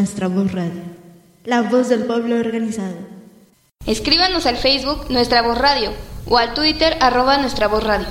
Nuestra Voz Radio, la voz del pueblo organizado.
Escríbanos al Facebook Nuestra Voz Radio o al Twitter @Nuestra Voz Radio.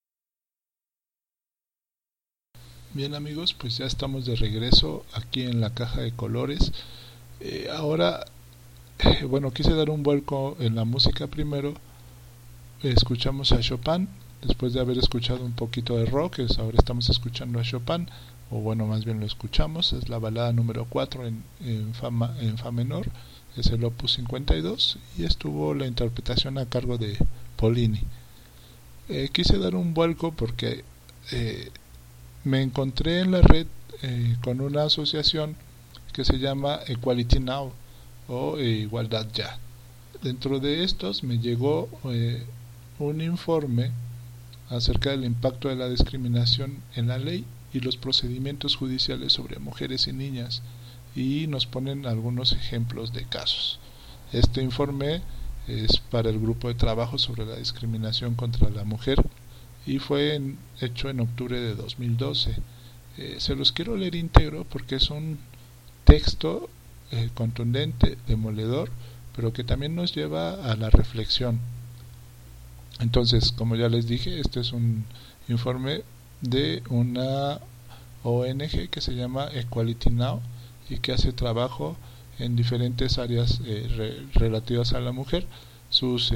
Bien amigos, pues ya estamos de regreso aquí en la caja de colores. Ahora, quise dar un vuelco en la música primero. Escuchamos a Chopin, después de haber escuchado un poquito de rock, ahora estamos escuchando a Chopin, o bueno, más bien lo escuchamos, es la balada número 4 en fa menor, es el opus 52, y estuvo la interpretación a cargo de Pollini. Quise dar un vuelco porque me encontré en la red con una asociación que se llama Equality Now o Igualdad Ya. Dentro de estos me llegó un informe acerca del impacto de la discriminación en la ley y los procedimientos judiciales sobre mujeres y niñas, y nos ponen algunos ejemplos de casos. Este informe es para el grupo de trabajo sobre la discriminación contra la mujer y fue hecho en octubre de 2012. Se los quiero leer íntegro porque es un texto contundente, demoledor, pero que también nos lleva a la reflexión. Entonces, como ya les dije, este es un informe de una ONG que se llama Equality Now y que hace trabajo en diferentes áreas relativas a la mujer. Sus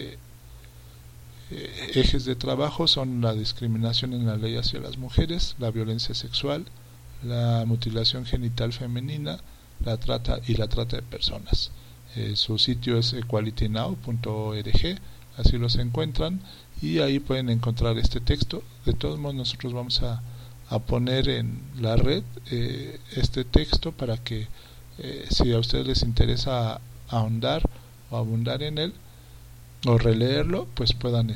ejes de trabajo son la discriminación en la ley hacia las mujeres, la violencia sexual, la mutilación genital femenina, la trata de personas. Su sitio es equalitynow.org, así los encuentran y ahí pueden encontrar este texto. De todos modos, nosotros vamos a poner en la red este texto para que si a ustedes les interesa ahondar o abundar en él o releerlo, pues puedan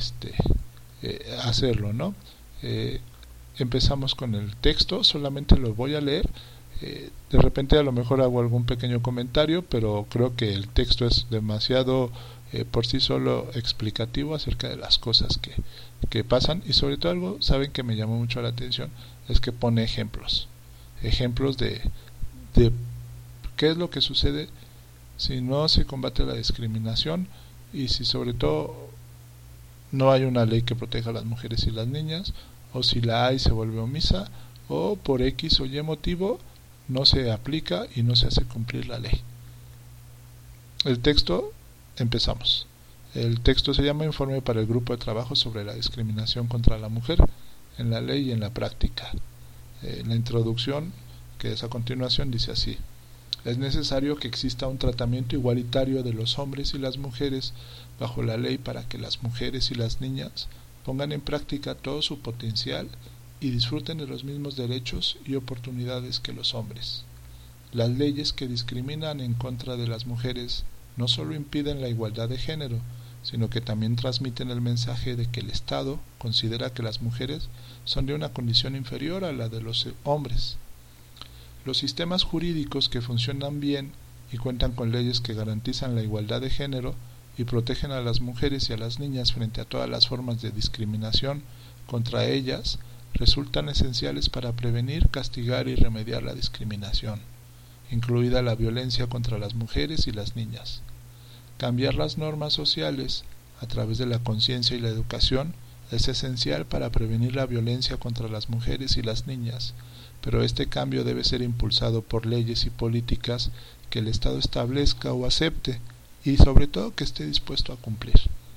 hacerlo, ¿no? Empezamos con el texto, solamente lo voy a leer. De repente a lo mejor hago algún pequeño comentario, pero creo que el texto es demasiado por sí solo explicativo acerca de las cosas que pasan, y sobre todo algo, saben, que me llamó mucho la atención, es que pone ejemplos de qué es lo que sucede si no se combate la discriminación y si sobre todo no hay una ley que proteja a las mujeres y las niñas, o si la hay se vuelve omisa, o por X o Y motivo no se aplica y no se hace cumplir la ley. El texto, empezamos. El texto se llama Informe para el Grupo de Trabajo sobre la Discriminación contra la Mujer en la Ley y en la Práctica. La introducción, que es a continuación, dice así: es necesario que exista un tratamiento igualitario de los hombres y las mujeres bajo la ley para que las mujeres y las niñas pongan en práctica todo su potencial y disfruten de los mismos derechos y oportunidades que los hombres. Las leyes que discriminan en contra de las mujeres no solo impiden la igualdad de género, sino que también transmiten el mensaje de que el Estado considera que las mujeres son de una condición inferior a la de los hombres. Los sistemas jurídicos que funcionan bien y cuentan con leyes que garantizan la igualdad de género y protegen a las mujeres y a las niñas frente a todas las formas de discriminación contra ellas resultan esenciales para prevenir, castigar y remediar la discriminación, incluida la violencia contra las mujeres y las niñas. Cambiar las normas sociales a través de la conciencia y la educación es esencial para prevenir la violencia contra las mujeres y las niñas, pero este cambio debe ser impulsado por leyes y políticas que el Estado establezca o acepte, y sobre todo que esté dispuesto a cumplir.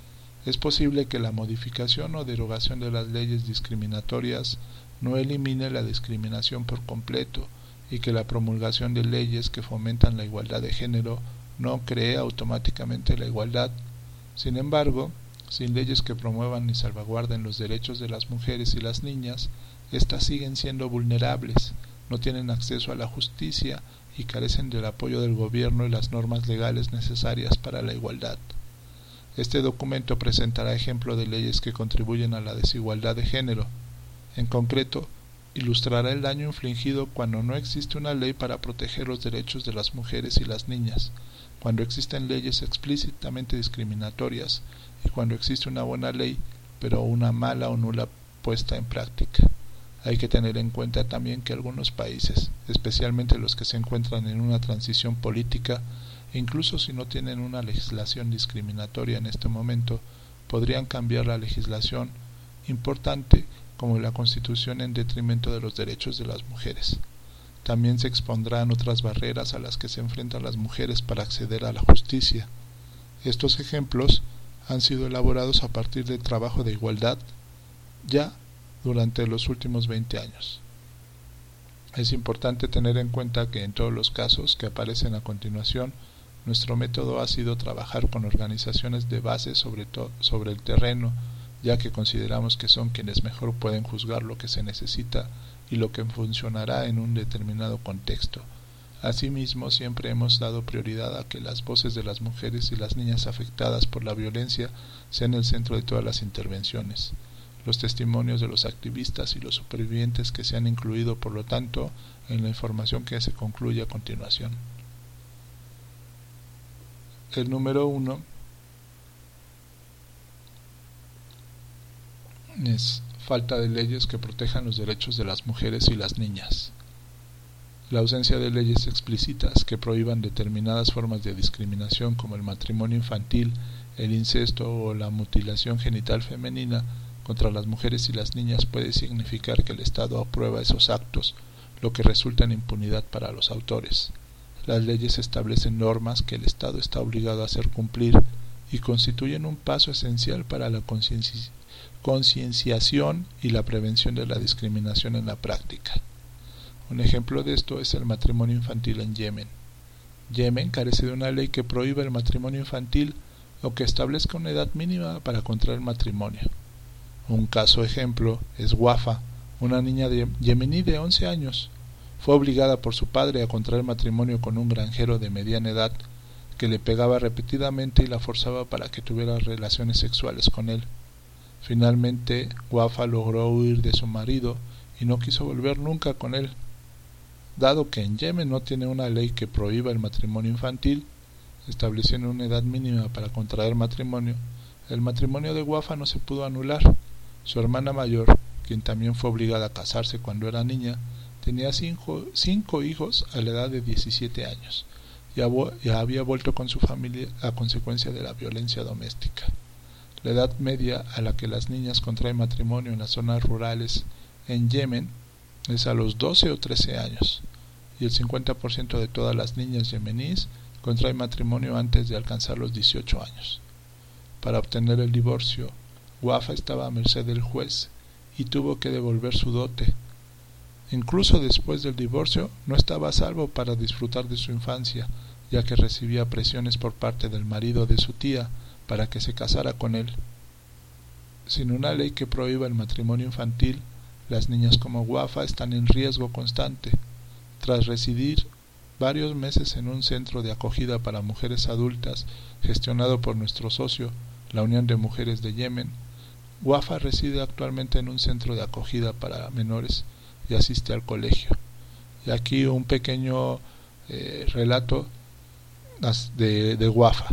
Es posible que la modificación o derogación de las leyes discriminatorias no elimine la discriminación por completo, y que la promulgación de leyes que fomentan la igualdad de género no cree automáticamente la igualdad. Sin embargo, sin leyes que promuevan y salvaguarden los derechos de las mujeres y las niñas, éstas siguen siendo vulnerables, no tienen acceso a la justicia y carecen del apoyo del gobierno y las normas legales necesarias para la igualdad. Este documento presentará ejemplos de leyes que contribuyen a la desigualdad de género. En concreto, ilustrará el daño infligido cuando no existe una ley para proteger los derechos de las mujeres y las niñas, cuando existen leyes explícitamente discriminatorias y cuando existe una buena ley, pero una mala o nula puesta en práctica. Hay que tener en cuenta también que algunos países, especialmente los que se encuentran en una transición política, incluso si no tienen una legislación discriminatoria en este momento, podrían cambiar la legislación importante como la Constitución en detrimento de los derechos de las mujeres. También se expondrán otras barreras a las que se enfrentan las mujeres para acceder a la justicia. Estos ejemplos han sido elaborados a partir del trabajo de igualdad ya durante los últimos 20 años. Es importante tener en cuenta que en todos los casos que aparecen a continuación, nuestro método ha sido trabajar con organizaciones de base sobre el terreno, ya que consideramos que son quienes mejor pueden juzgar lo que se necesita y lo que funcionará en un determinado contexto. Asimismo, siempre hemos dado prioridad a que las voces de las mujeres y las niñas afectadas por la violencia sean el centro de todas las intervenciones. Los testimonios de los activistas y los supervivientes que se han incluido, por lo tanto, en la información que se concluye a continuación. El número 1 es falta de leyes que protejan los derechos de las mujeres y las niñas. La ausencia de leyes explícitas que prohíban determinadas formas de discriminación como el matrimonio infantil, el incesto o la mutilación genital femenina contra las mujeres y las niñas puede significar que el Estado aprueba esos actos, lo que resulta en impunidad para los autores. Las leyes establecen normas que el Estado está obligado a hacer cumplir y constituyen un paso esencial para la concienciación y la prevención de la discriminación en la práctica. Un ejemplo de esto es el matrimonio infantil en Yemen. Yemen carece de una ley que prohíba el matrimonio infantil o que establezca una edad mínima para contraer matrimonio. Un caso ejemplo es Wafa, una niña yemení de 11 años. Fue obligada por su padre a contraer matrimonio con un granjero de mediana edad que le pegaba repetidamente y la forzaba para que tuviera relaciones sexuales con él. Finalmente, Wafa logró huir de su marido y no quiso volver nunca con él. Dado que en Yemen no tiene una ley que prohíba el matrimonio infantil, estableciendo una edad mínima para contraer matrimonio, el matrimonio de Wafa no se pudo anular. Su hermana mayor, quien también fue obligada a casarse cuando era niña, tenía cinco hijos a la edad de 17 años y había vuelto con su familia a consecuencia de la violencia doméstica. La edad media a la que las niñas contraen matrimonio en las zonas rurales en Yemen es a los 12 o 13 años, y el 50% de todas las niñas yemeníes contraen matrimonio antes de alcanzar los 18 años. Para obtener el divorcio, Wafa estaba a merced del juez y tuvo que devolver su dote. Incluso después del divorcio, no estaba a salvo para disfrutar de su infancia, ya que recibía presiones por parte del marido de su tía para que se casara con él. Sin una ley que prohíba el matrimonio infantil, las niñas como Wafa están en riesgo constante. Tras residir varios meses en un centro de acogida para mujeres adultas gestionado por nuestro socio, la Unión de Mujeres de Yemen, Wafa reside actualmente en un centro de acogida para menores y asiste al colegio. Y aquí un pequeño relato de Wafa.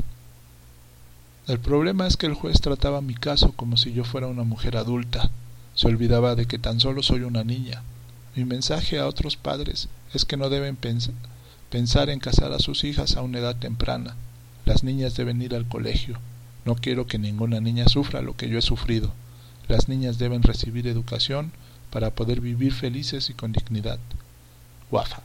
El problema es que el juez trataba mi caso como si yo fuera una mujer adulta. Se olvidaba de que tan solo soy una niña. Mi mensaje a otros padres es que no deben pensar en casar a sus hijas a una edad temprana. Las niñas deben ir al colegio. No quiero que ninguna niña sufra lo que yo he sufrido. Las niñas deben recibir educación para poder vivir felices y con dignidad. Wafa.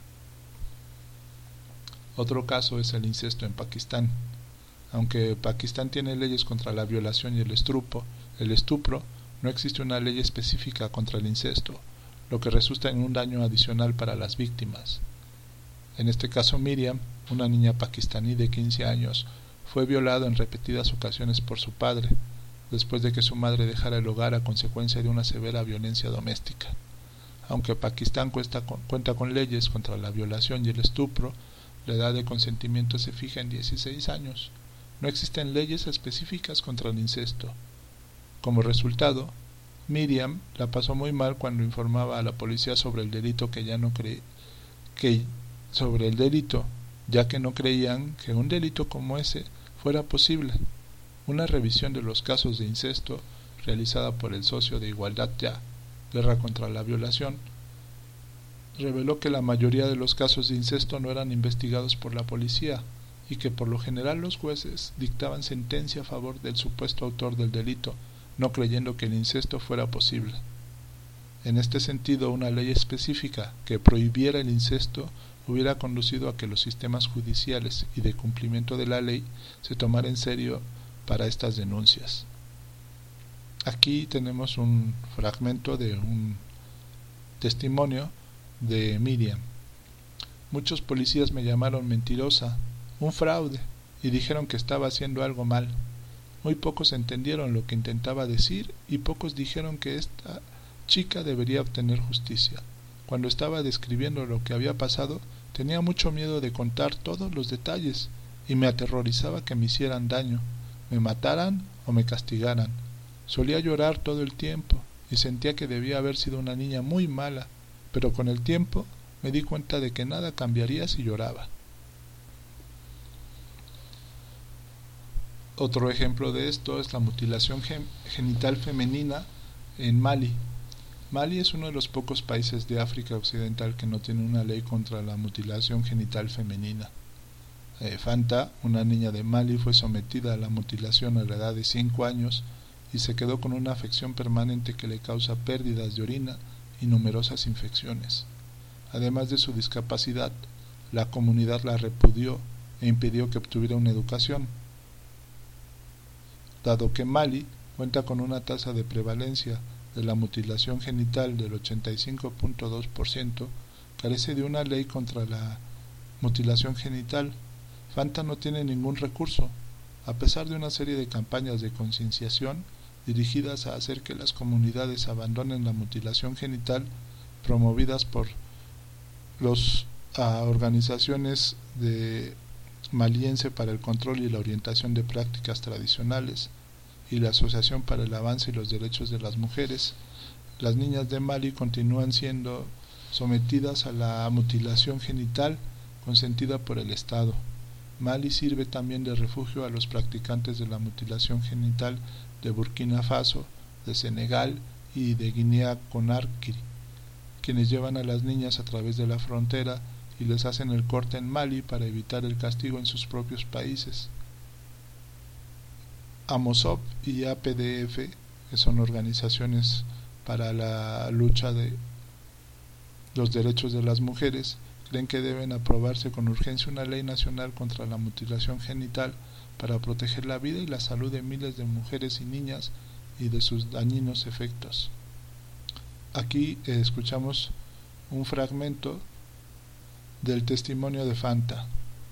Otro caso es el incesto en Pakistán. Aunque Pakistán tiene leyes contra la violación y el estupro, no existe una ley específica contra el incesto, lo que resulta en un daño adicional para las víctimas. En este caso, Miriam, una niña pakistaní de 15 años, fue violada en repetidas ocasiones por su padre, después de que su madre dejara el hogar a consecuencia de una severa violencia doméstica. Aunque Pakistán cuenta con leyes contra la violación y el estupro, la edad de consentimiento se fija en 16 años. No existen leyes específicas contra el incesto. Como resultado, Miriam la pasó muy mal cuando informaba a la policía sobre el delito ya que no creían que un delito como ese fuera posible. Una revisión de los casos de incesto realizada por el socio de Igualdad Ya Guerra contra la Violación, reveló que la mayoría de los casos de incesto no eran investigados por la policía y que por lo general los jueces dictaban sentencia a favor del supuesto autor del delito, no creyendo que el incesto fuera posible. En este sentido, una ley específica que prohibiera el incesto hubiera conducido a que los sistemas judiciales y de cumplimiento de la ley se tomara en serio para estas denuncias. Aquí tenemos un fragmento de un testimonio de Miriam. Muchos policías me llamaron mentirosa, un fraude, y dijeron que estaba haciendo algo mal. Muy pocos entendieron lo que intentaba decir y pocos dijeron que esta chica debería obtener justicia. Cuando estaba describiendo lo que había pasado, tenía mucho miedo de contar todos los detalles y me aterrorizaba que me hicieran daño, me mataran o me castigaran. Solía llorar todo el tiempo y sentía que debía haber sido una niña muy mala, pero con el tiempo me di cuenta de que nada cambiaría si lloraba. Otro ejemplo de esto es la mutilación genital femenina en Mali. Mali es uno de los pocos países de África Occidental que no tiene una ley contra la mutilación genital femenina. Fanta, una niña de Mali, fue sometida a la mutilación a la edad de 5 años y se quedó con una afección permanente que le causa pérdidas de orina y numerosas infecciones. Además de su discapacidad, la comunidad la repudió e impidió que obtuviera una educación. Dado que Mali cuenta con una tasa de prevalencia de la mutilación genital del 85.2%, carece de una ley contra la mutilación genital. Fanta no tiene ningún recurso, a pesar de una serie de campañas de concienciación dirigidas a hacer que las comunidades abandonen la mutilación genital, promovidas por las organizaciones de Maliense para el Control y la Orientación de Prácticas Tradicionales y la Asociación para el Avance y los Derechos de las Mujeres. Las niñas de Mali continúan siendo sometidas a la mutilación genital consentida por el Estado. Mali sirve también de refugio a los practicantes de la mutilación genital de Burkina Faso, de Senegal y de Guinea-Conakry, quienes llevan a las niñas a través de la frontera y les hacen el corte en Mali para evitar el castigo en sus propios países. AMOSOP y APDF, que son organizaciones para la lucha de los derechos de las mujeres, creen que deben aprobarse con urgencia una ley nacional contra la mutilación genital para proteger la vida y la salud de miles de mujeres y niñas y de sus dañinos efectos. Aquí escuchamos un fragmento del testimonio de Fanta.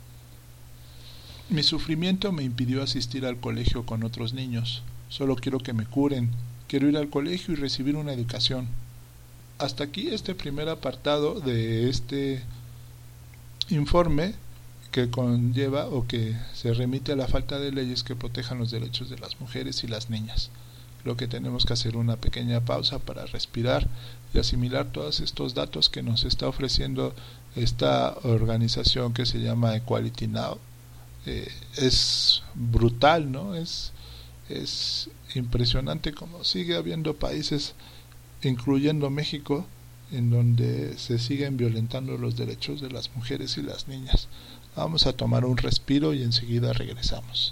Mi sufrimiento me impidió asistir al colegio con otros niños. Solo quiero que me curen. Quiero ir al colegio y recibir una educación. Hasta aquí este primer apartado de este informe que conlleva o que se remite a la falta de leyes que protejan los derechos de las mujeres y las niñas. Creo que tenemos que hacer una pequeña pausa para respirar y asimilar todos estos datos que nos está ofreciendo esta organización que se llama Equality Now. Es brutal, ¿no? Es impresionante como sigue habiendo países, incluyendo México, en donde se siguen violentando los derechos de las mujeres y las niñas. Vamos a tomar un respiro y enseguida regresamos.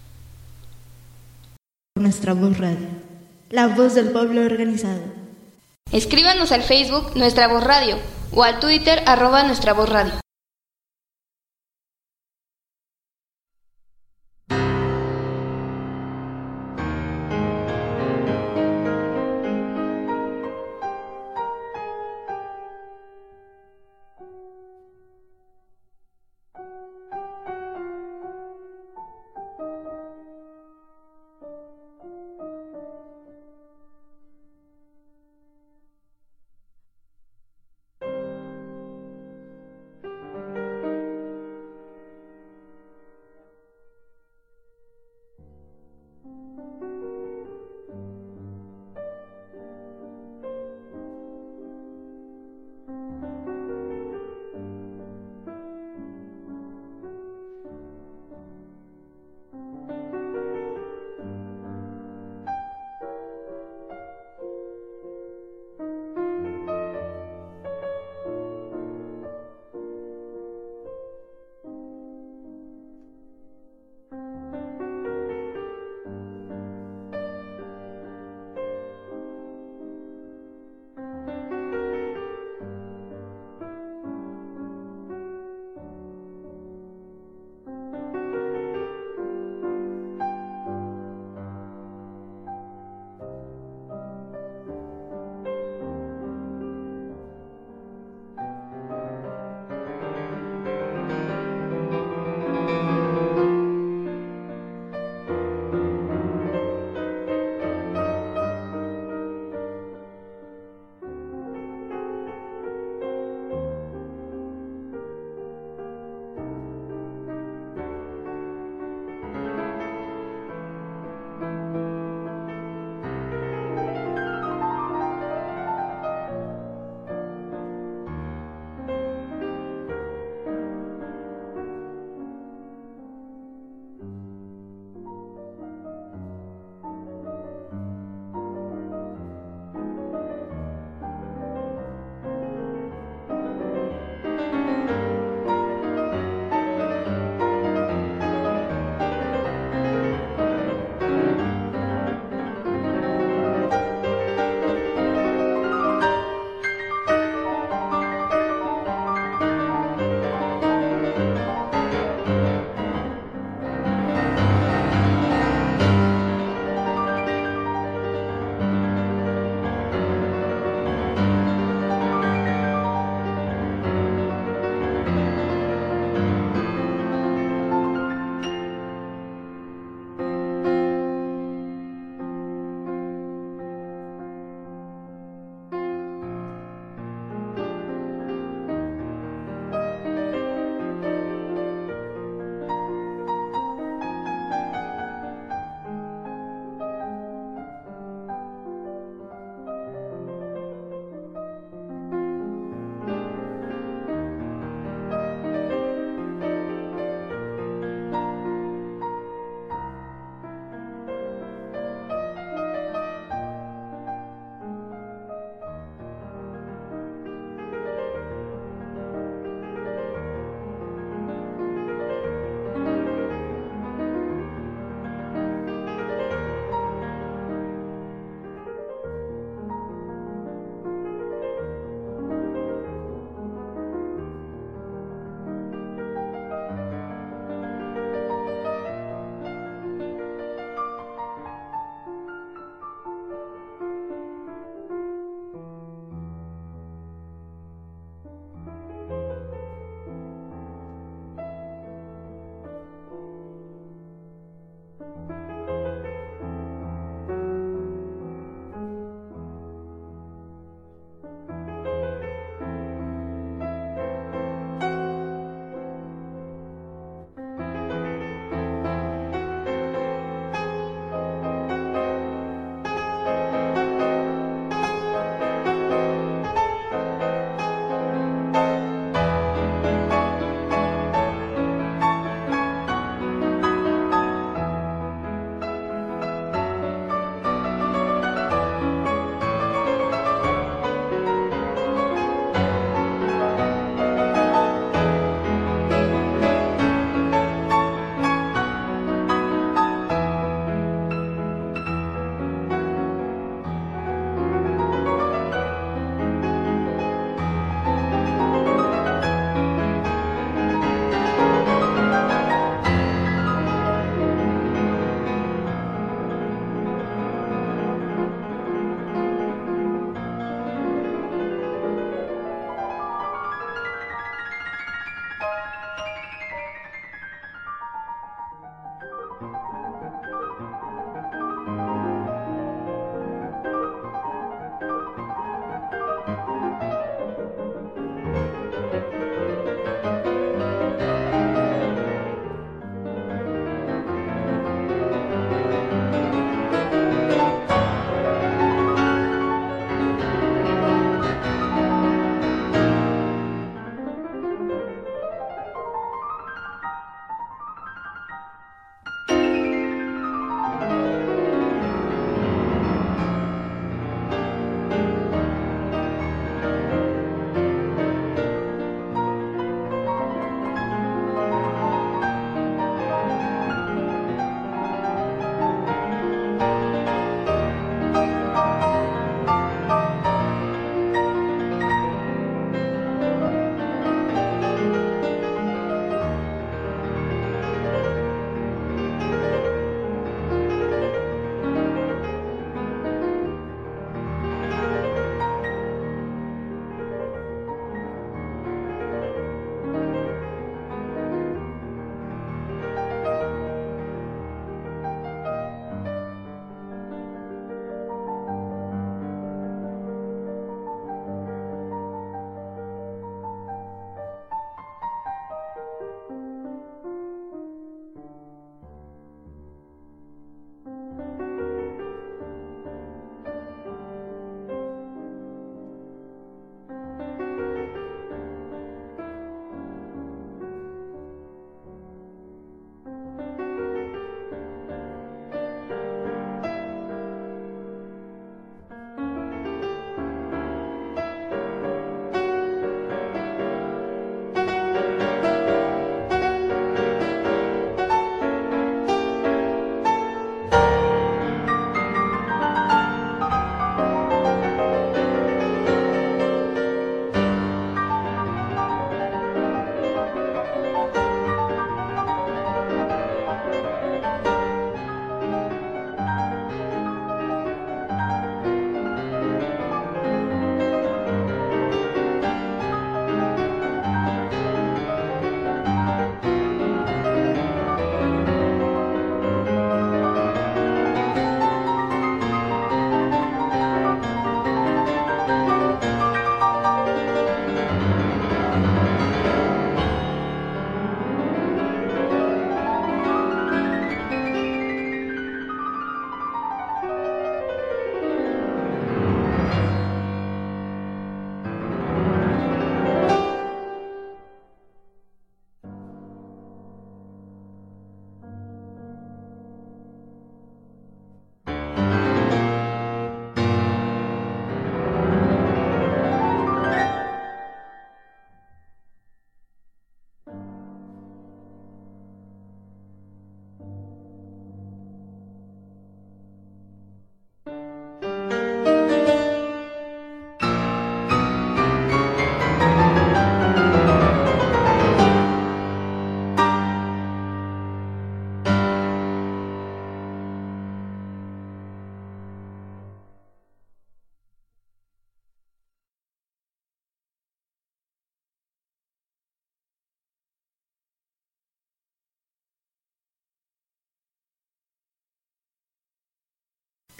Nuestra Voz Radio, la voz del pueblo organizado.
Escríbanos al Facebook Nuestra Voz Radio o al Twitter @Nuestra Voz Radio.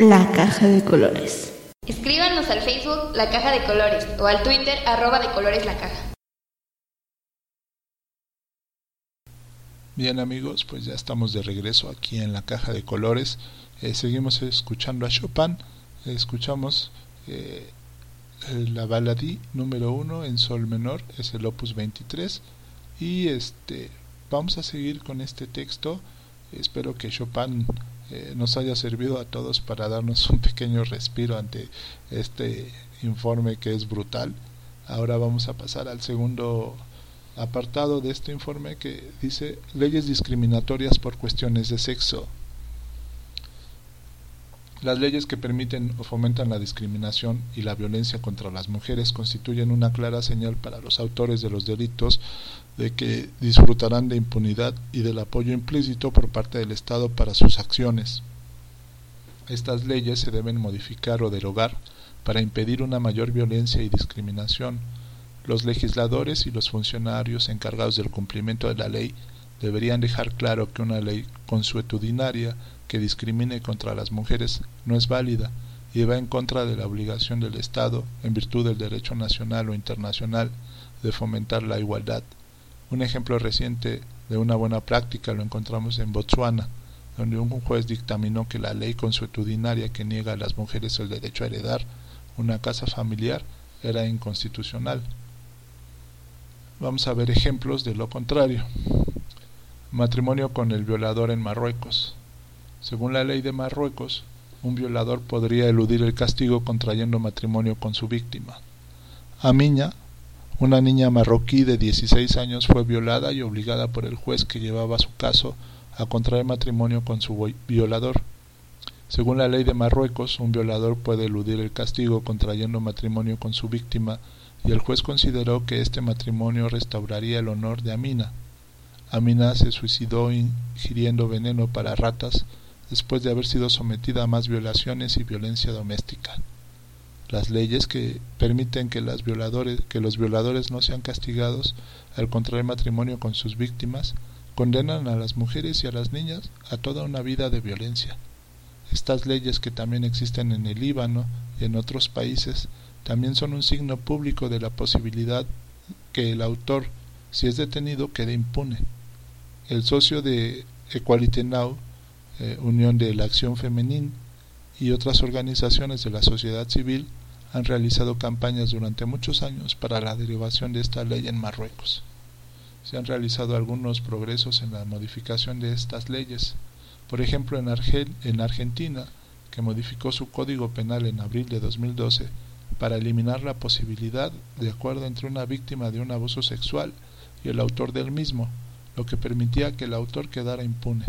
La Caja de Colores.
Escríbanos al Facebook La Caja de Colores o al Twitter @decolores_la_caja.
Bien amigos, pues ya estamos de regreso aquí en La Caja de Colores. Seguimos escuchando a Chopin. Escuchamos la baladí número 1 en sol menor, es el opus 23. Y vamos a seguir con este texto. Espero que Chopin nos haya servido a todos para darnos un pequeño respiro ante este informe que es brutal. Ahora vamos a pasar al segundo apartado de este informe, que dice: leyes discriminatorias por cuestiones de sexo. Las leyes que permiten o fomentan la discriminación y la violencia contra las mujeres constituyen una clara señal para los autores de los delitos de que disfrutarán de impunidad y del apoyo implícito por parte del Estado para sus acciones. Estas leyes se deben modificar o derogar para impedir una mayor violencia y discriminación. Los legisladores y los funcionarios encargados del cumplimiento de la ley deberían dejar claro que una ley consuetudinaria que discrimine contra las mujeres no es válida y va en contra de la obligación del Estado, en virtud del derecho nacional o internacional, de fomentar la igualdad. Un ejemplo reciente de una buena práctica lo encontramos en Botsuana, donde un juez dictaminó que la ley consuetudinaria que niega a las mujeres el derecho a heredar una casa familiar era inconstitucional. Vamos a ver ejemplos de lo contrario. Matrimonio con el violador en Marruecos. Según la ley de Marruecos, un violador podría eludir el castigo contrayendo matrimonio con su víctima. Aminya, una niña marroquí de 16 años, fue violada y obligada por el juez que llevaba su caso a contraer matrimonio con su violador. Según la ley de Marruecos, un violador puede eludir el castigo contrayendo matrimonio con su víctima, y el juez consideró que este matrimonio restauraría el honor de Amina. Amina se suicidó ingiriendo veneno para ratas después de haber sido sometida a más violaciones y violencia doméstica. Las leyes que permiten que los violadores no sean castigados al contraer matrimonio con sus víctimas condenan a las mujeres y a las niñas a toda una vida de violencia. Estas leyes, que también existen en el Líbano y en otros países, también son un signo público de la posibilidad que el autor, si es detenido, quede impune. El socio de Equality Now, Unión de la Acción Femenina, y otras organizaciones de la sociedad civil han realizado campañas durante muchos años para la derogación de esta ley en Marruecos. Se han realizado algunos progresos en la modificación de estas leyes. Por ejemplo, en Argentina, que modificó su Código Penal en abril de 2012 para eliminar la posibilidad de acuerdo entre una víctima de un abuso sexual y el autor del mismo, lo que permitía que el autor quedara impune.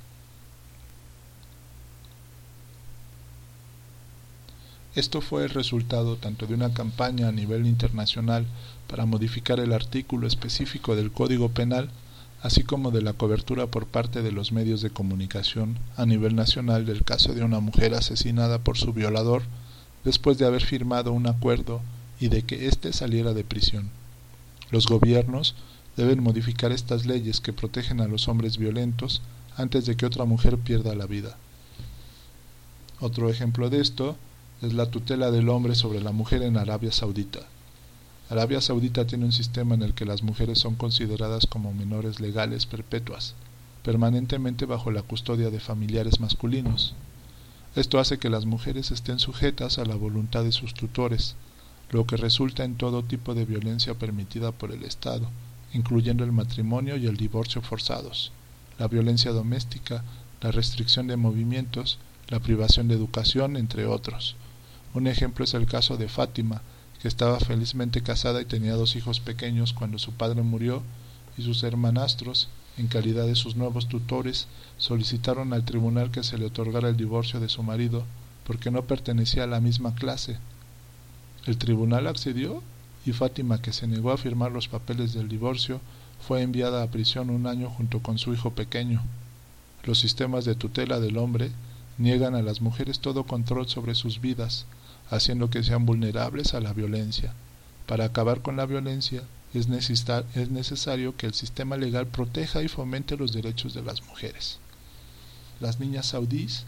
Esto fue el resultado tanto de una campaña a nivel internacional para modificar el artículo específico del Código Penal, así como de la cobertura por parte de los medios de comunicación a nivel nacional del caso de una mujer asesinada por su violador después de haber firmado un acuerdo y de que éste saliera de prisión. Los gobiernos deben modificar estas leyes que protegen a los hombres violentos antes de que otra mujer pierda la vida. Otro ejemplo de esto es la tutela del hombre sobre la mujer en Arabia Saudita. Arabia Saudita tiene un sistema en el que las mujeres son consideradas como menores legales perpetuas, permanentemente bajo la custodia de familiares masculinos. Esto hace que las mujeres estén sujetas a la voluntad de sus tutores, lo que resulta en todo tipo de violencia permitida por el Estado, incluyendo el matrimonio y el divorcio forzados, la violencia doméstica, la restricción de movimientos, la privación de educación, entre otros. Un ejemplo es el caso de Fátima, que estaba felizmente casada y tenía 2 hijos pequeños cuando su padre murió, y sus hermanastros, en calidad de sus nuevos tutores, solicitaron al tribunal que se le otorgara el divorcio de su marido, porque no pertenecía a la misma clase. El tribunal accedió, y Fátima, que se negó a firmar los papeles del divorcio, fue enviada a prisión 1 año junto con su hijo pequeño. Los sistemas de tutela del hombre niegan a las mujeres todo control sobre sus vidas, haciendo que sean vulnerables a la violencia. Para acabar con la violencia es necesario que el sistema legal proteja y fomente los derechos de las mujeres. Las niñas saudíes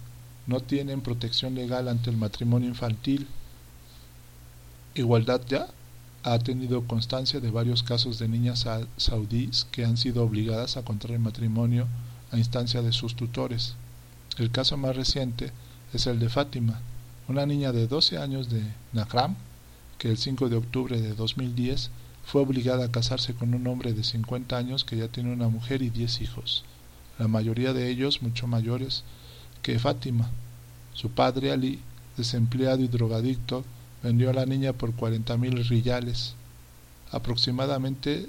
no tienen protección legal ante el matrimonio infantil. Igualdad Ya ha tenido constancia de varios casos de niñas saudíes que han sido obligadas a contraer matrimonio a instancia de sus tutores. El caso más reciente es el de Fátima, una niña de 12 años de Najram, que el 5 de octubre de 2010 fue obligada a casarse con un hombre de 50 años que ya tiene una mujer y 10 hijos, la mayoría de ellos mucho mayores que Fátima. Su padre Ali, desempleado y drogadicto, vendió a la niña por 40,000 riyales, aproximadamente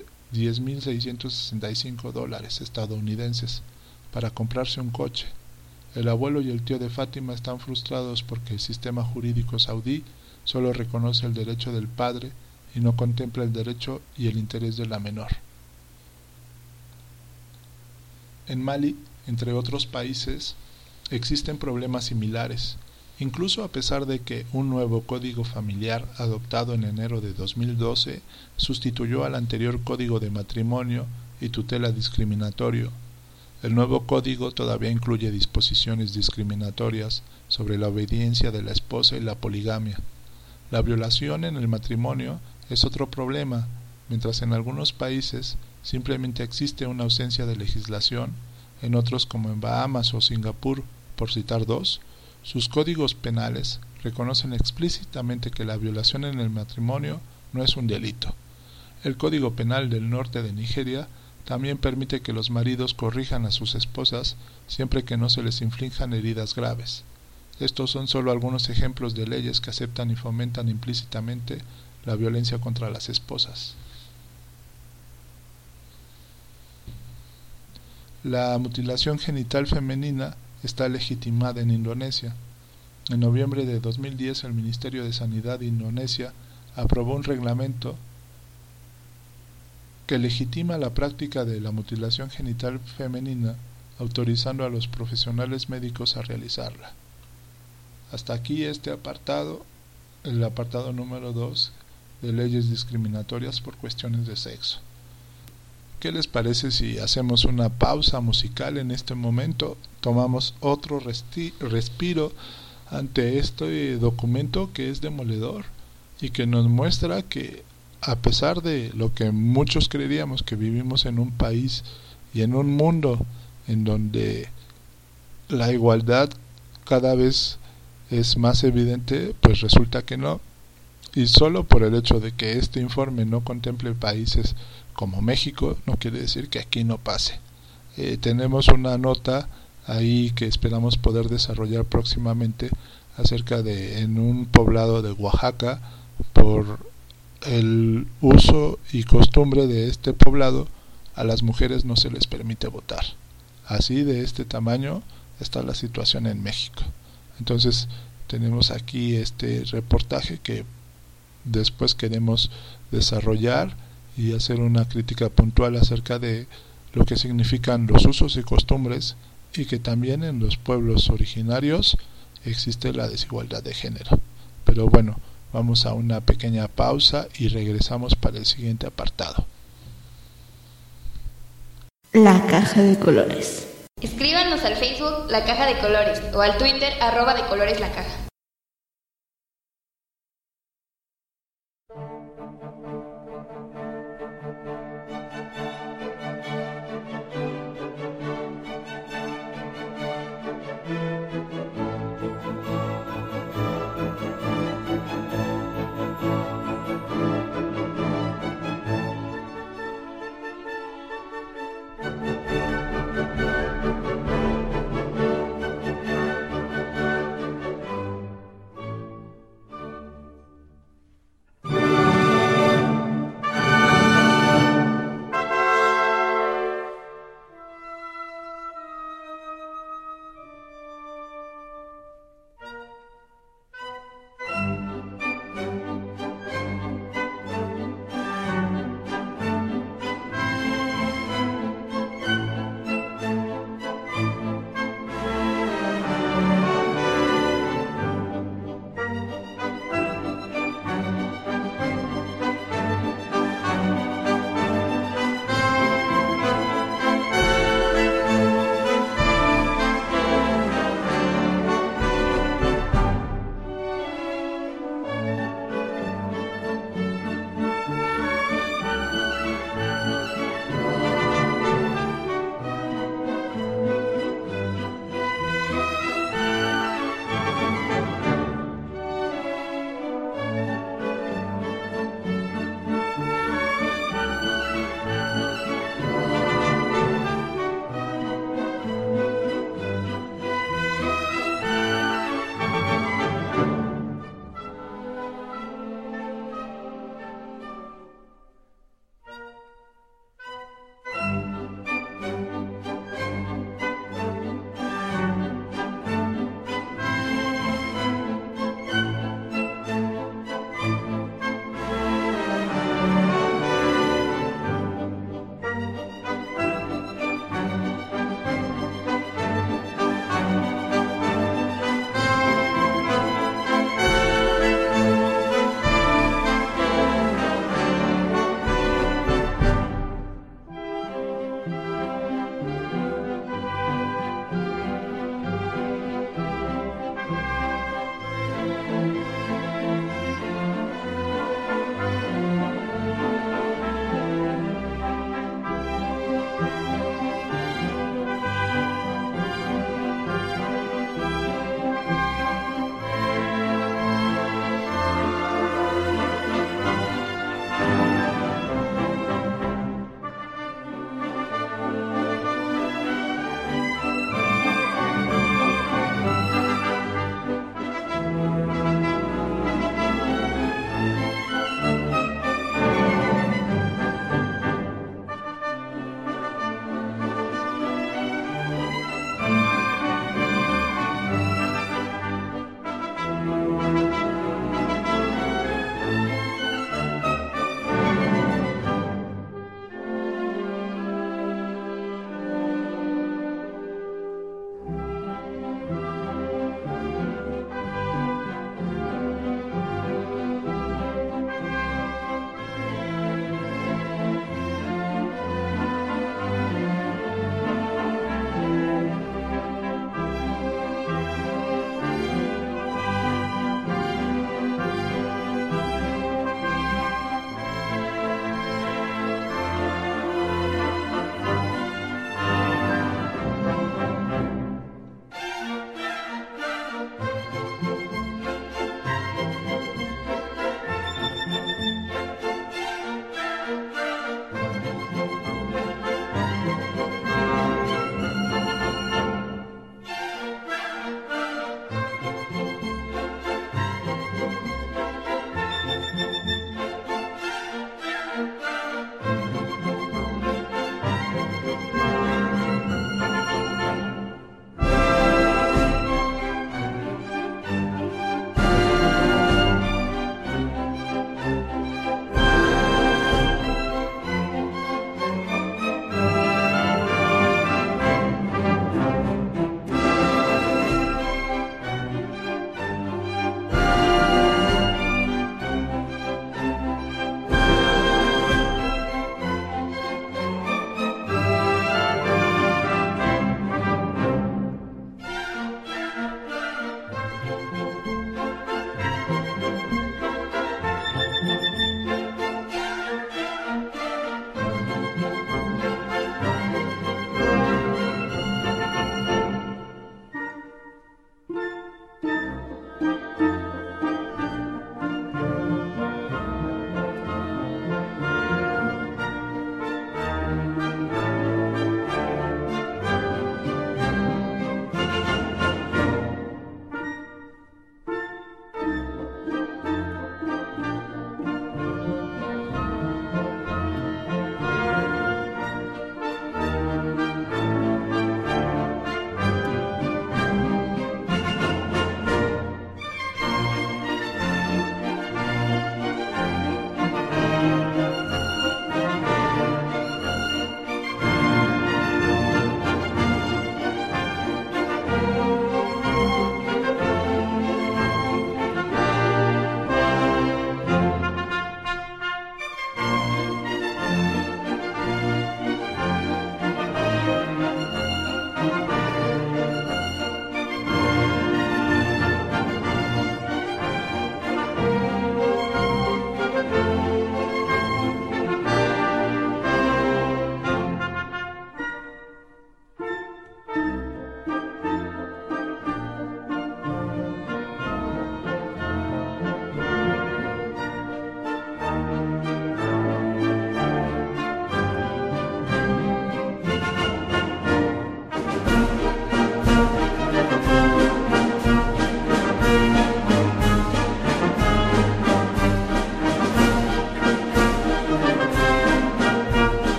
$10,665 estadounidenses, para comprarse un coche. El abuelo y el tío de Fátima están frustrados porque el sistema jurídico saudí solo reconoce el derecho del padre y no contempla el derecho y el interés de la menor. En Mali, entre otros países, existen problemas similares. Incluso a pesar de que un nuevo código familiar adoptado en enero de 2012 sustituyó al anterior código de matrimonio y tutela discriminatorio, el nuevo código todavía incluye disposiciones discriminatorias sobre la obediencia de la esposa y la poligamia. La violación en el matrimonio es otro problema, mientras en algunos países simplemente existe una ausencia de legislación, en otros como en Bahamas o Singapur, por citar dos, sus códigos penales reconocen explícitamente que la violación en el matrimonio no es un delito. El Código Penal del norte de Nigeria también permite que los maridos corrijan a sus esposas siempre que no se les inflijan heridas graves. Estos son solo algunos ejemplos de leyes que aceptan y fomentan implícitamente la violencia contra las esposas. La mutilación genital femenina está legitimada en Indonesia. En noviembre de 2010 el Ministerio de Sanidad de Indonesia aprobó un reglamento que legitima la práctica de la mutilación genital femenina, autorizando a los profesionales médicos a realizarla. Hasta aquí este apartado, el apartado número 2 de leyes discriminatorias por cuestiones de sexo. ¿Qué les parece si hacemos una pausa musical en este momento? Tomamos otro respiro ante este documento que es demoledor y que nos muestra que a pesar de lo que muchos creeríamos, que vivimos en un país y en un mundo en donde la igualdad cada vez es más evidente, pues resulta que no. Y solo por el hecho de que este informe no contemple países como México, no quiere decir que aquí no pase. Tenemos una nota ahí que esperamos poder desarrollar próximamente acerca de en un poblado de Oaxaca, por el uso y costumbre de este poblado, a las mujeres no se les permite votar. Así de este tamaño está la situación en México. Entonces tenemos aquí este reportaje que después queremos desarrollar y hacer una crítica puntual acerca de lo que significan los usos y costumbres, y que también en los pueblos originarios existe la desigualdad de género. Pero bueno, vamos a una pequeña pausa y regresamos para el siguiente apartado.
La caja de colores.
Escríbanos al Facebook La Caja de Colores o al Twitter @decolores_la_caja.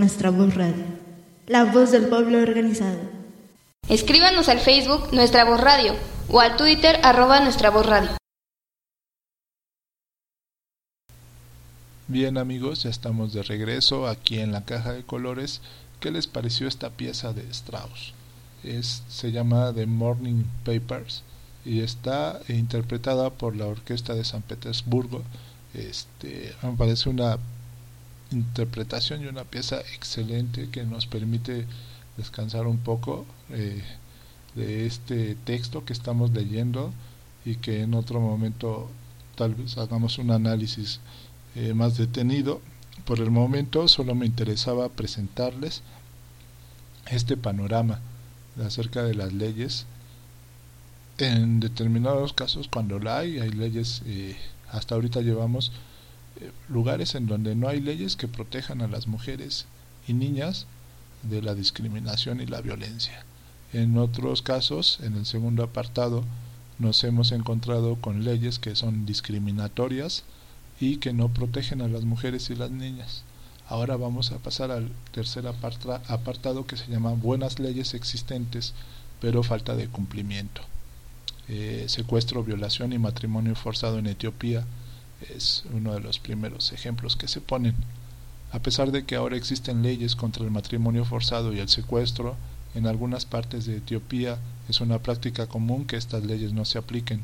Nuestra Voz Radio, la voz del pueblo organizado.
Escríbanos al Facebook Nuestra Voz Radio o al Twitter @Nuestra Voz Radio.
Bien amigos, ya estamos de regreso aquí en la Caja de Colores. ¿Qué les pareció esta pieza de Strauss? Se llama The Morning Papers y está interpretada por la Orquesta de San Petersburgo. Me parece una interpretación y una pieza excelente que nos permite descansar un poco de este texto que estamos leyendo, y que en otro momento tal vez hagamos un análisis más detenido. Por el momento solo me interesaba presentarles este panorama acerca de las leyes. En determinados casos, cuando hay leyes, hasta ahorita llevamos lugares en donde no hay leyes que protejan a las mujeres y niñas de la discriminación y la violencia. En otros casos, en el segundo apartado, nos hemos encontrado con leyes que son discriminatorias y que no protegen a las mujeres y las niñas. Ahora vamos a pasar al tercer apartado, que se llama buenas leyes existentes pero falta de cumplimiento. Secuestro, violación y matrimonio forzado en Etiopía es uno de los primeros ejemplos que se ponen. A pesar de que ahora existen leyes contra el matrimonio forzado y el secuestro, en algunas partes de Etiopía es una práctica común que estas leyes no se apliquen.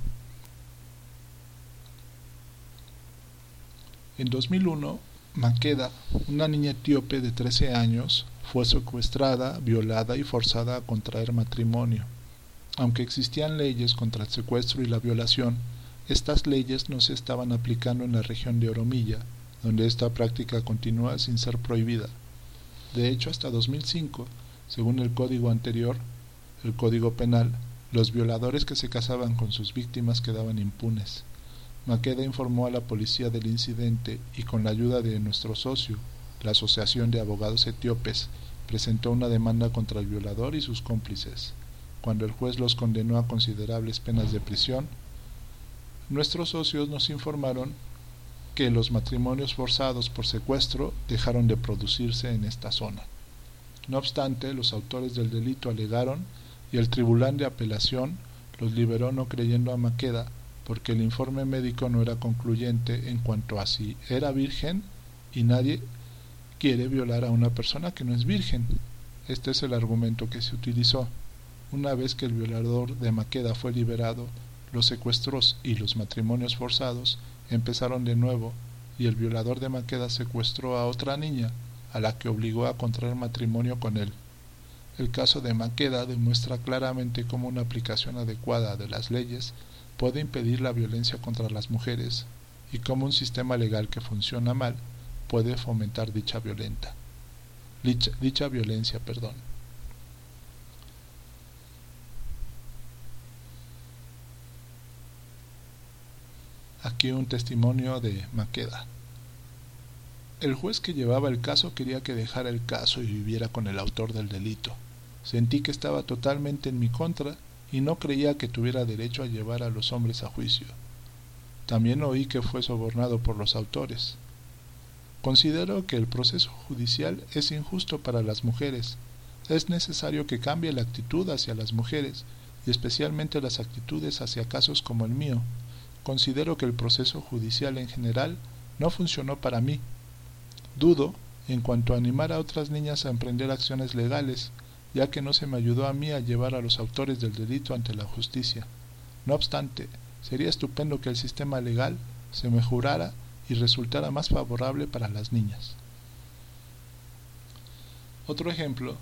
En 2001, Makeda, una niña etíope de 13 años, fue secuestrada, violada y forzada a contraer matrimonio. Aunque existían leyes contra el secuestro y la violación, estas leyes no se estaban aplicando en la región de Oromilla, donde esta práctica continúa sin ser prohibida. De hecho, hasta 2005, según el código anterior, el Código Penal, los violadores que se casaban con sus víctimas quedaban impunes. Makeda informó a la policía del incidente y, con la ayuda de nuestro socio, la Asociación de Abogados Etíopes, presentó una demanda contra el violador y sus cómplices. Cuando el juez los condenó a considerables penas de prisión, nuestros socios nos informaron que los matrimonios forzados por secuestro dejaron de producirse en esta zona. No obstante, los autores del delito alegaron y el Tribunal de Apelación los liberó, no creyendo a Makeda, porque el informe médico no era concluyente en cuanto a si era virgen, y nadie quiere violar a una persona que no es virgen. Este es el argumento que se utilizó. Una vez que el violador de Makeda fue liberado, los secuestros y los matrimonios forzados empezaron de nuevo, y el violador de Makeda secuestró a otra niña, a la que obligó a contraer matrimonio con él. El caso de Makeda demuestra claramente cómo una aplicación adecuada de las leyes puede impedir la violencia contra las mujeres, y cómo un sistema legal que funciona mal puede fomentar dicha violencia. Aquí un testimonio de Makeda. El juez que llevaba el caso quería que dejara el caso y viviera con el autor del delito. Sentí que estaba totalmente en mi contra y no creía que tuviera derecho a llevar a los hombres a juicio. También oí que fue sobornado por los autores. Considero que el proceso judicial es injusto para las mujeres. Es necesario que cambie la actitud hacia las mujeres, y especialmente las actitudes hacia casos como el mío. Considero que el proceso judicial en general no funcionó para mí. Dudo en cuanto a animar a otras niñas a emprender acciones legales, ya que no se me ayudó a mí a llevar a los autores del delito ante la justicia. No obstante, sería estupendo que el sistema legal se mejorara y resultara más favorable para las niñas. Otro ejemplo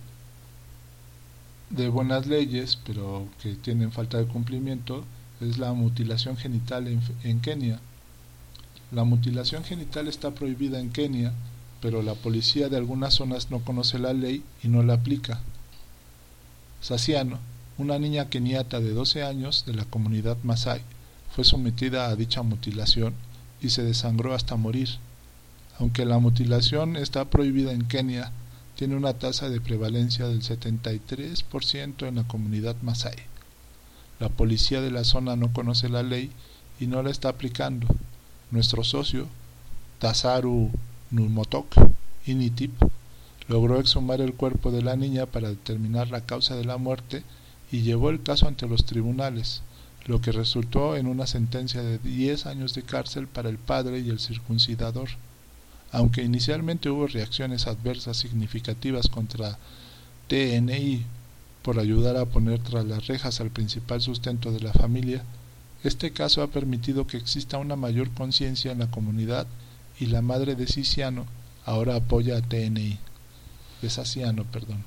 de buenas leyes, pero que tienen falta de cumplimiento, es la mutilación genital en Kenia. La mutilación genital está prohibida en Kenia, pero la policía de algunas zonas no conoce la ley y no la aplica. Saciano, una niña keniata de 12 años de la comunidad Masái, fue sometida a dicha mutilación y se desangró hasta morir. Aunque la mutilación está prohibida en Kenia, tiene una tasa de prevalencia del 73% en la comunidad Masái. La policía de la zona no conoce la ley y no la está aplicando. Nuestro socio, Tasaru Numotok Initip, logró exhumar el cuerpo de la niña para determinar la causa de la muerte y llevó el caso ante los tribunales, lo que resultó en una sentencia de 10 años de cárcel para el padre y el circuncidador. Aunque inicialmente hubo reacciones adversas significativas contra TNI por ayudar a poner tras las rejas al principal sustento de la familia, este caso ha permitido que exista una mayor conciencia en la comunidad y la madre de Saciano ahora apoya a TNI. De Saciano, perdón.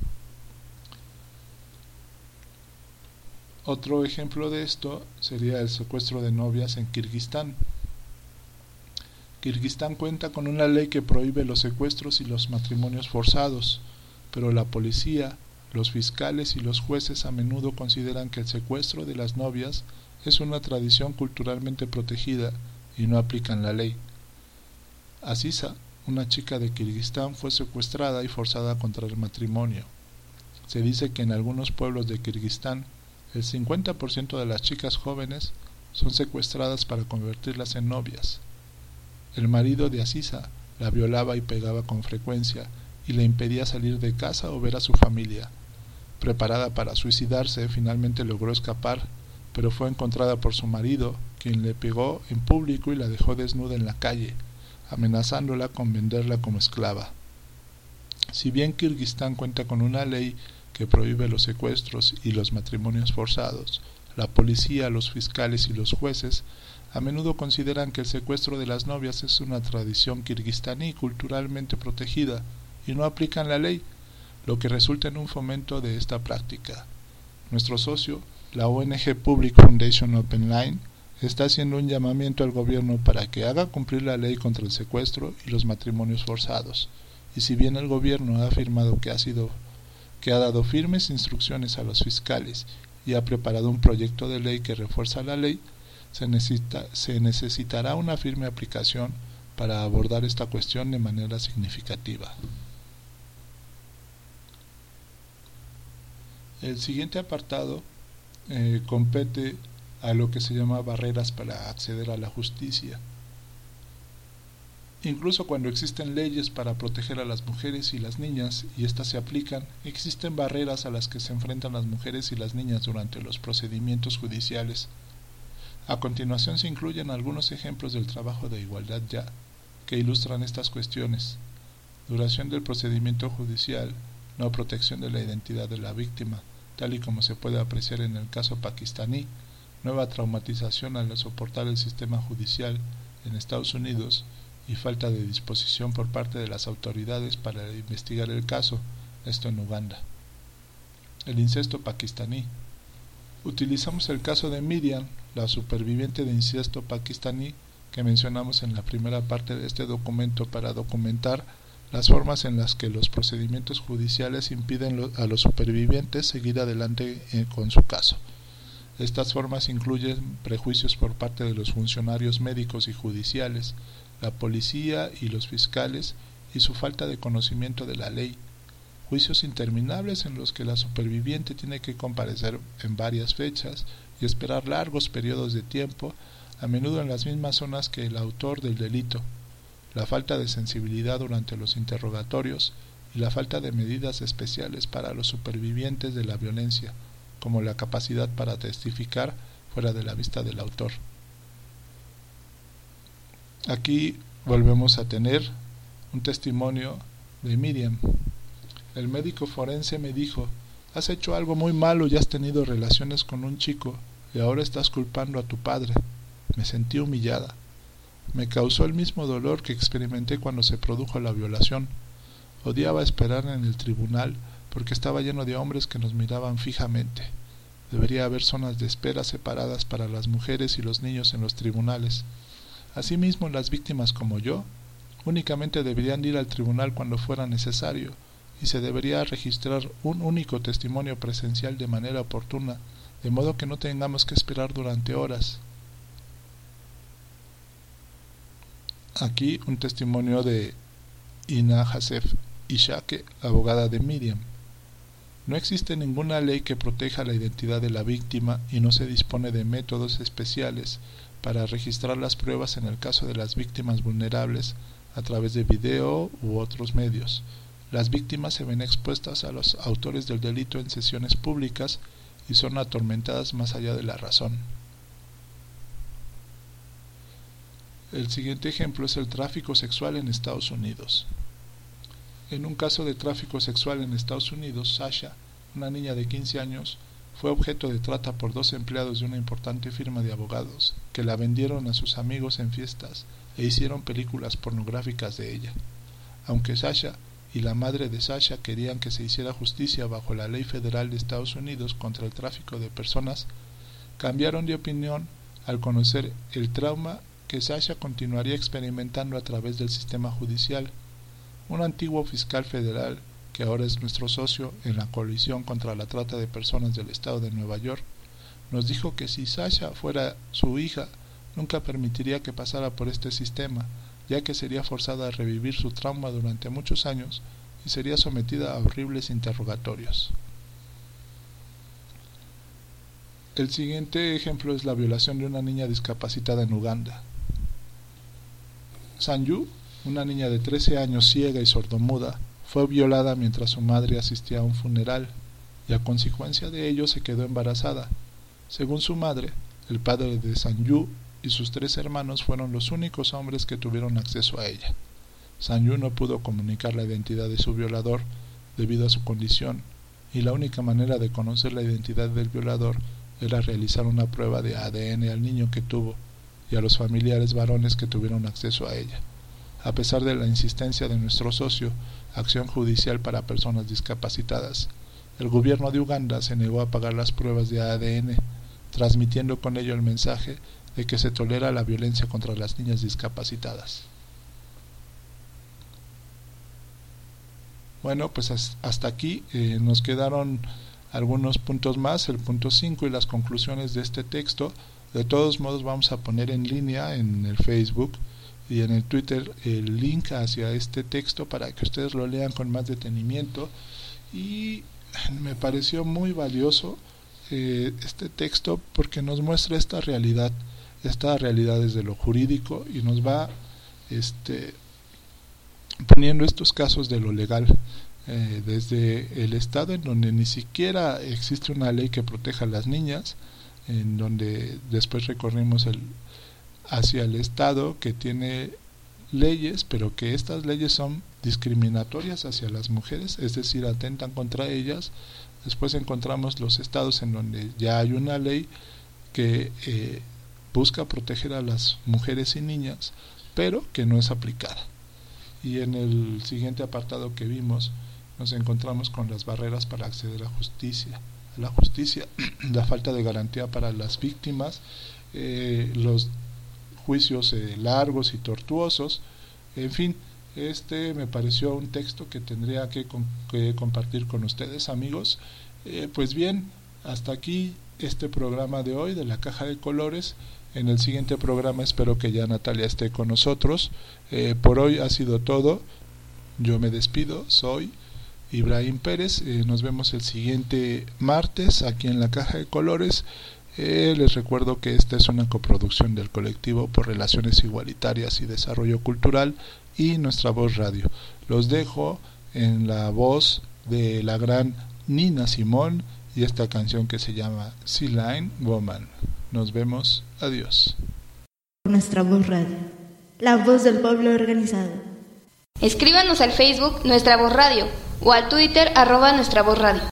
Otro ejemplo de esto sería el secuestro de novias en Kirguistán. Kirguistán cuenta con una ley que prohíbe los secuestros y los matrimonios forzados, pero la policía, los fiscales y los jueces a menudo consideran que el secuestro de las novias es una tradición culturalmente protegida y no aplican la ley. Aziza, una chica de Kirguistán, fue secuestrada y forzada contra el matrimonio. Se dice que en algunos pueblos de Kirguistán el 50% de las chicas jóvenes son secuestradas para convertirlas en novias. El marido de Aziza la violaba y pegaba con frecuencia y le impedía salir de casa o ver a su familia. Preparada para suicidarse, finalmente logró escapar, pero fue encontrada por su marido, quien le pegó en público y la dejó desnuda en la calle, amenazándola con venderla como esclava. Si bien Kirguistán cuenta con una ley que prohíbe los secuestros y los matrimonios forzados, la policía, los fiscales y los jueces a menudo consideran que el secuestro de las novias es una tradición kirguistaní culturalmente protegida y no aplican la ley, lo que resulta en un fomento de esta práctica. Nuestro socio, la ONG Public Foundation Open Line, está haciendo un llamamiento al gobierno para que haga cumplir la ley contra el secuestro y los matrimonios forzados. Y si bien el gobierno ha afirmado que ha dado firmes instrucciones a los fiscales y ha preparado un proyecto de ley que refuerza la ley, se necesitará una firme aplicación para abordar esta cuestión de manera significativa. El siguiente apartado compete a lo que se llama barreras para acceder a la justicia. Incluso cuando existen leyes para proteger a las mujeres y las niñas y éstas se aplican, existen barreras a las que se enfrentan las mujeres y las niñas durante los procedimientos judiciales. A continuación se incluyen algunos ejemplos del trabajo de Igualdad Ya, que ilustran estas cuestiones: duración del procedimiento judicial, no protección de la identidad de la víctima, tal y como se puede apreciar en el caso pakistaní, nueva traumatización al soportar el sistema judicial en Estados Unidos y falta de disposición por parte de las autoridades para investigar el caso, esto en Uganda. El incesto pakistaní. Utilizamos el caso de Miriam, la superviviente de incesto pakistaní que mencionamos en la primera parte de este documento, para documentar las formas en las que los procedimientos judiciales impiden a los supervivientes seguir adelante con su caso. Estas formas incluyen prejuicios por parte de los funcionarios médicos y judiciales, la policía y los fiscales, y su falta de conocimiento de la ley, juicios interminables en los que la superviviente tiene que comparecer en varias fechas y esperar largos periodos de tiempo, a menudo en las mismas zonas que el autor del delito, la falta de sensibilidad durante los interrogatorios y la falta de medidas especiales para los supervivientes de la violencia, como la capacidad para testificar fuera de la vista del autor. Aquí volvemos a tener un testimonio de Miriam. El médico forense me dijo: has hecho algo muy malo y has tenido relaciones con un chico y ahora estás culpando a tu padre. Me sentí humillada. Me causó el mismo dolor que experimenté cuando se produjo la violación. Odiaba esperar en el tribunal porque estaba lleno de hombres que nos miraban fijamente. Debería haber zonas de espera separadas para las mujeres y los niños en los tribunales. Asimismo, las víctimas como yo únicamente deberían ir al tribunal cuando fuera necesario, y se debería registrar un único testimonio presencial de manera oportuna, de modo que no tengamos que esperar durante horas. Aquí un testimonio de Ina Hasef Ishake, abogada de Miriam. No existe ninguna ley que proteja la identidad de la víctima y no se dispone de métodos especiales para registrar las pruebas en el caso de las víctimas vulnerables a través de video u otros medios. Las víctimas se ven expuestas a los autores del delito en sesiones públicas y son atormentadas más allá de la razón. El siguiente ejemplo es el tráfico sexual en Estados Unidos. En un caso de tráfico sexual en Estados Unidos, Sasha, una niña de 15 años, fue objeto de trata por 2 empleados de una importante firma de abogados, que la vendieron a sus amigos en fiestas e hicieron películas pornográficas de ella. Aunque Sasha y la madre de Sasha querían que se hiciera justicia bajo la ley federal de Estados Unidos contra el tráfico de personas, cambiaron de opinión al conocer el trauma que Sasha continuaría experimentando a través del sistema judicial. Un antiguo fiscal federal, que ahora es nuestro socio en la coalición contra la trata de personas del estado de Nueva York, nos dijo que si Sasha fuera su hija, nunca permitiría que pasara por este sistema, ya que sería forzada a revivir su trauma durante muchos años y sería sometida a horribles interrogatorios. El siguiente ejemplo es la violación de una niña discapacitada en Uganda. Sanju, una niña de 13 años ciega y sordomuda, fue violada mientras su madre asistía a un funeral y a consecuencia de ello se quedó embarazada. Según su madre, el padre de Sanju y sus 3 hermanos fueron los únicos hombres que tuvieron acceso a ella. Sanju no pudo comunicar la identidad de su violador debido a su condición, y la única manera de conocer la identidad del violador era realizar una prueba de ADN al niño que tuvo y a los familiares varones que tuvieron acceso a ella. A pesar de la insistencia de nuestro socio, Acción Judicial para Personas Discapacitadas, el gobierno de Uganda se negó a pagar las pruebas de ADN, transmitiendo con ello el mensaje de que se tolera la violencia contra las niñas discapacitadas. Bueno, pues hasta aquí nos quedaron algunos puntos más, el punto 5 y las conclusiones de este texto. De todos modos vamos a poner en línea en el Facebook y en el Twitter el link hacia este texto para que ustedes lo lean con más detenimiento, y me pareció muy valioso este texto porque nos muestra esta realidad desde lo jurídico y nos va poniendo estos casos de lo legal, desde el estado en donde ni siquiera existe una ley que proteja a las niñas, en donde después recorrimos hacia el estado que tiene leyes, pero que estas leyes son discriminatorias hacia las mujeres, es decir, atentan contra ellas. Después encontramos los estados en donde ya hay una ley que busca proteger a las mujeres y niñas, pero que no es aplicada. Y en el siguiente apartado que vimos, nos encontramos con las barreras para acceder a la justicia, la falta de garantía para las víctimas, los juicios largos y tortuosos. En fin, me pareció un texto que tendría que compartir con ustedes, amigos. Pues bien, hasta aquí este programa de hoy de la Caja de Colores. En el siguiente programa espero que ya Natalia esté con nosotros. Por hoy ha sido todo. Yo me despido, soy Ibrahim Pérez. Nos vemos el siguiente martes aquí en la Caja de Colores. Les recuerdo que esta es una coproducción del Colectivo por Relaciones Igualitarias y Desarrollo Cultural y Nuestra Voz Radio. Los dejo en la voz de la gran Nina Simone y esta canción que se llama Sea Lion Woman. Nos vemos, adiós.
Nuestra Voz Radio, la voz del pueblo organizado.
Escríbanos al Facebook Nuestra Voz Radio o al Twitter @Nuestra Voz Radio.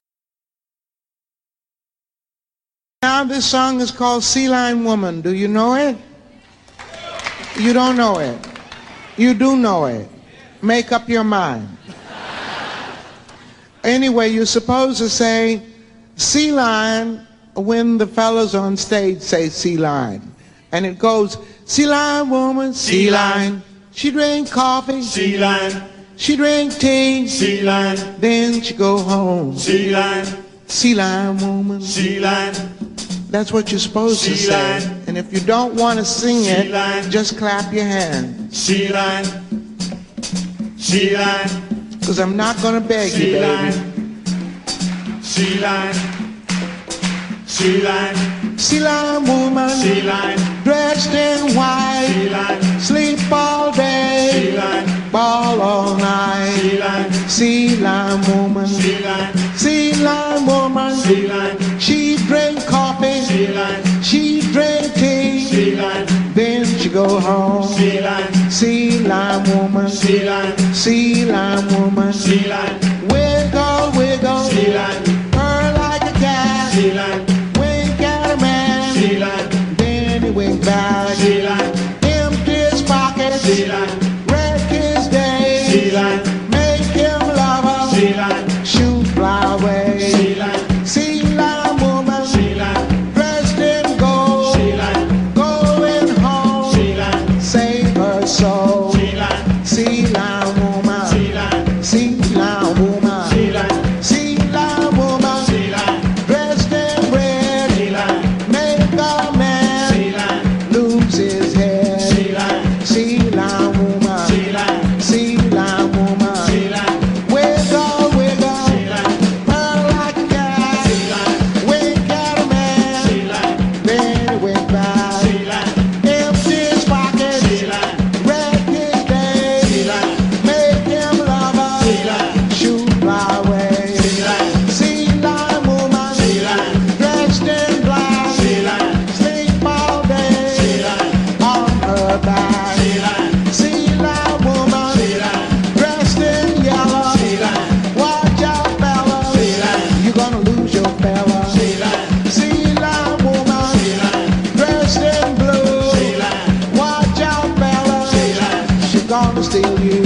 Now this song is called Sea Lion Woman. Do you know it? You don't know it. You do know it. Make up your mind. Anyway, you're supposed to say sea lion when the fellas on stage say sea lion. And it goes, sea lion woman, sea lion. She drink coffee, sea lion. She drink tea, sea lion. Then she go home, sea lion. Sea lion woman, sea lion. That's what you're supposed to say. And if you don't want to sing it, just clap your hands. Sea lion, sea lion. Because I'm not going to beg you, baby. Sea lion, sea lion. Sea lion woman, sea lion. Dressed in white, sea lion. Sleep all day, sea lion. Ball all night, sea lion. sea lion woman, sea lion woman, she drink coffee, she drink tea, then she go home. Sea lion woman, sea lion woman, wiggle, wiggle, purr like a cat, wink at a man, then he wink back, empty his pockets, wreck his day, make him love her, shoot, fly away. Sea lion woman, dressed in gold, going home, save her soul. Sea lion woman, sea lion woman, sea lion woman, dressed in red, make a man lose his head. Sea lion woman, sea lion woman, wiggle, wiggle, purr like a cat, wink at a man, then he wink back, empty his pockets, wreck his day, make him love her, shoot, fly away. Sea lion woman, dressed in black, sleep all day on her back. Sea lion woman, dressed in yellow, watch out fella, you're gonna lose your fella. Sea lion woman, dressed in blue, watch out fella, she's gonna steal you.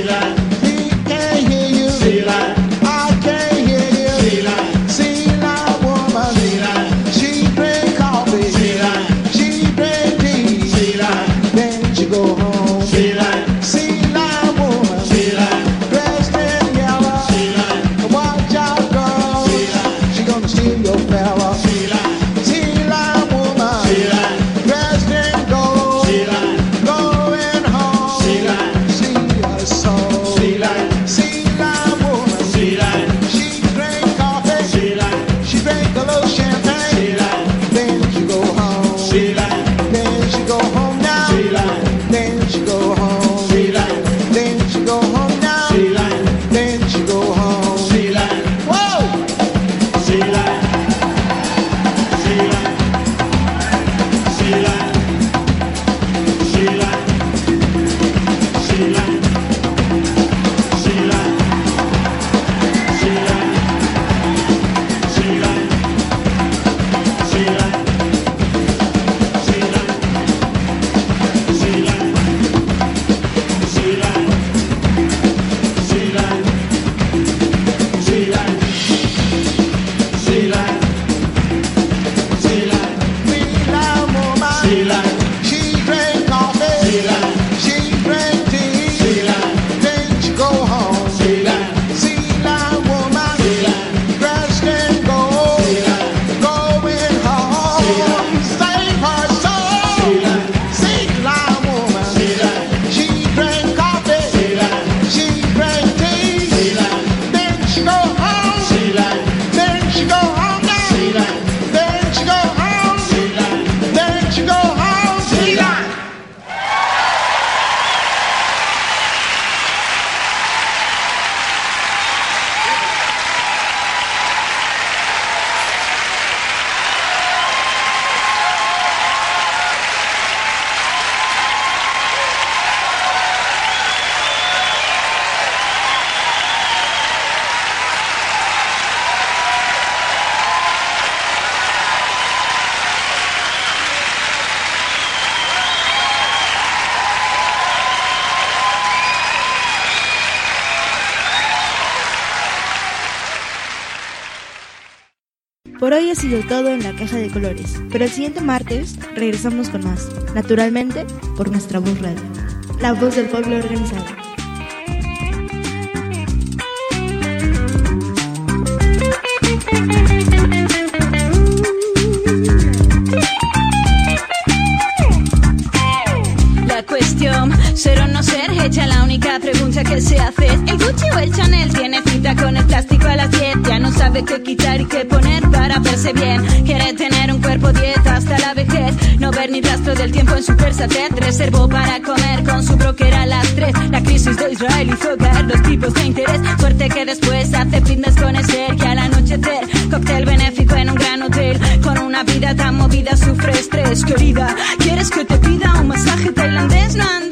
He can't hear you, I can't hear you. Sea lion woman, she drink coffee, she drink tea, then she go home. Sea lion woman, dressed in yellow, watch out girl, she gonna steal your fella. Sea lion woman, dressed in gold, going home, see her soul. Sea lion woman, she drink coffee, she drink a little champagne, then she go home. Then she go home now, then she go home, then she go home now, then she go home. Whoa! She drink coffee, she drink tea, then she go home. Sea lion woman, dressed in gold, going home, save her soul. Sea lion woman, she drink coffee, she drink tea, then she go home, then she go home now, then she go home, then she go home. Sea lion.
Por hoy ha sido todo en la Caja de Colores, pero el siguiente martes regresamos con más, naturalmente por nuestra voz radio, la voz del pueblo organizado.
La cuestión, ser o no ser, hecha la única pregunta que se hace es: ¿el Gucci o el Chanel tiene cita con el plástico a las 10? Ya no sabe qué quitar y qué poner para verse bien. Quiere tener un cuerpo 10 hasta la vejez. vez. No ver ni rastro del tiempo en su Versatec. Reservó para comer con su broker a las 3. La crisis de Israel hizo caer los tipos de interés. Suerte que después hace fitness con Esther. Y al anochecer, cóctel benéfico en un gran hotel. Con una vida tan movida sufre estrés. Querida, ¿quieres que te pida un masaje tailandés? No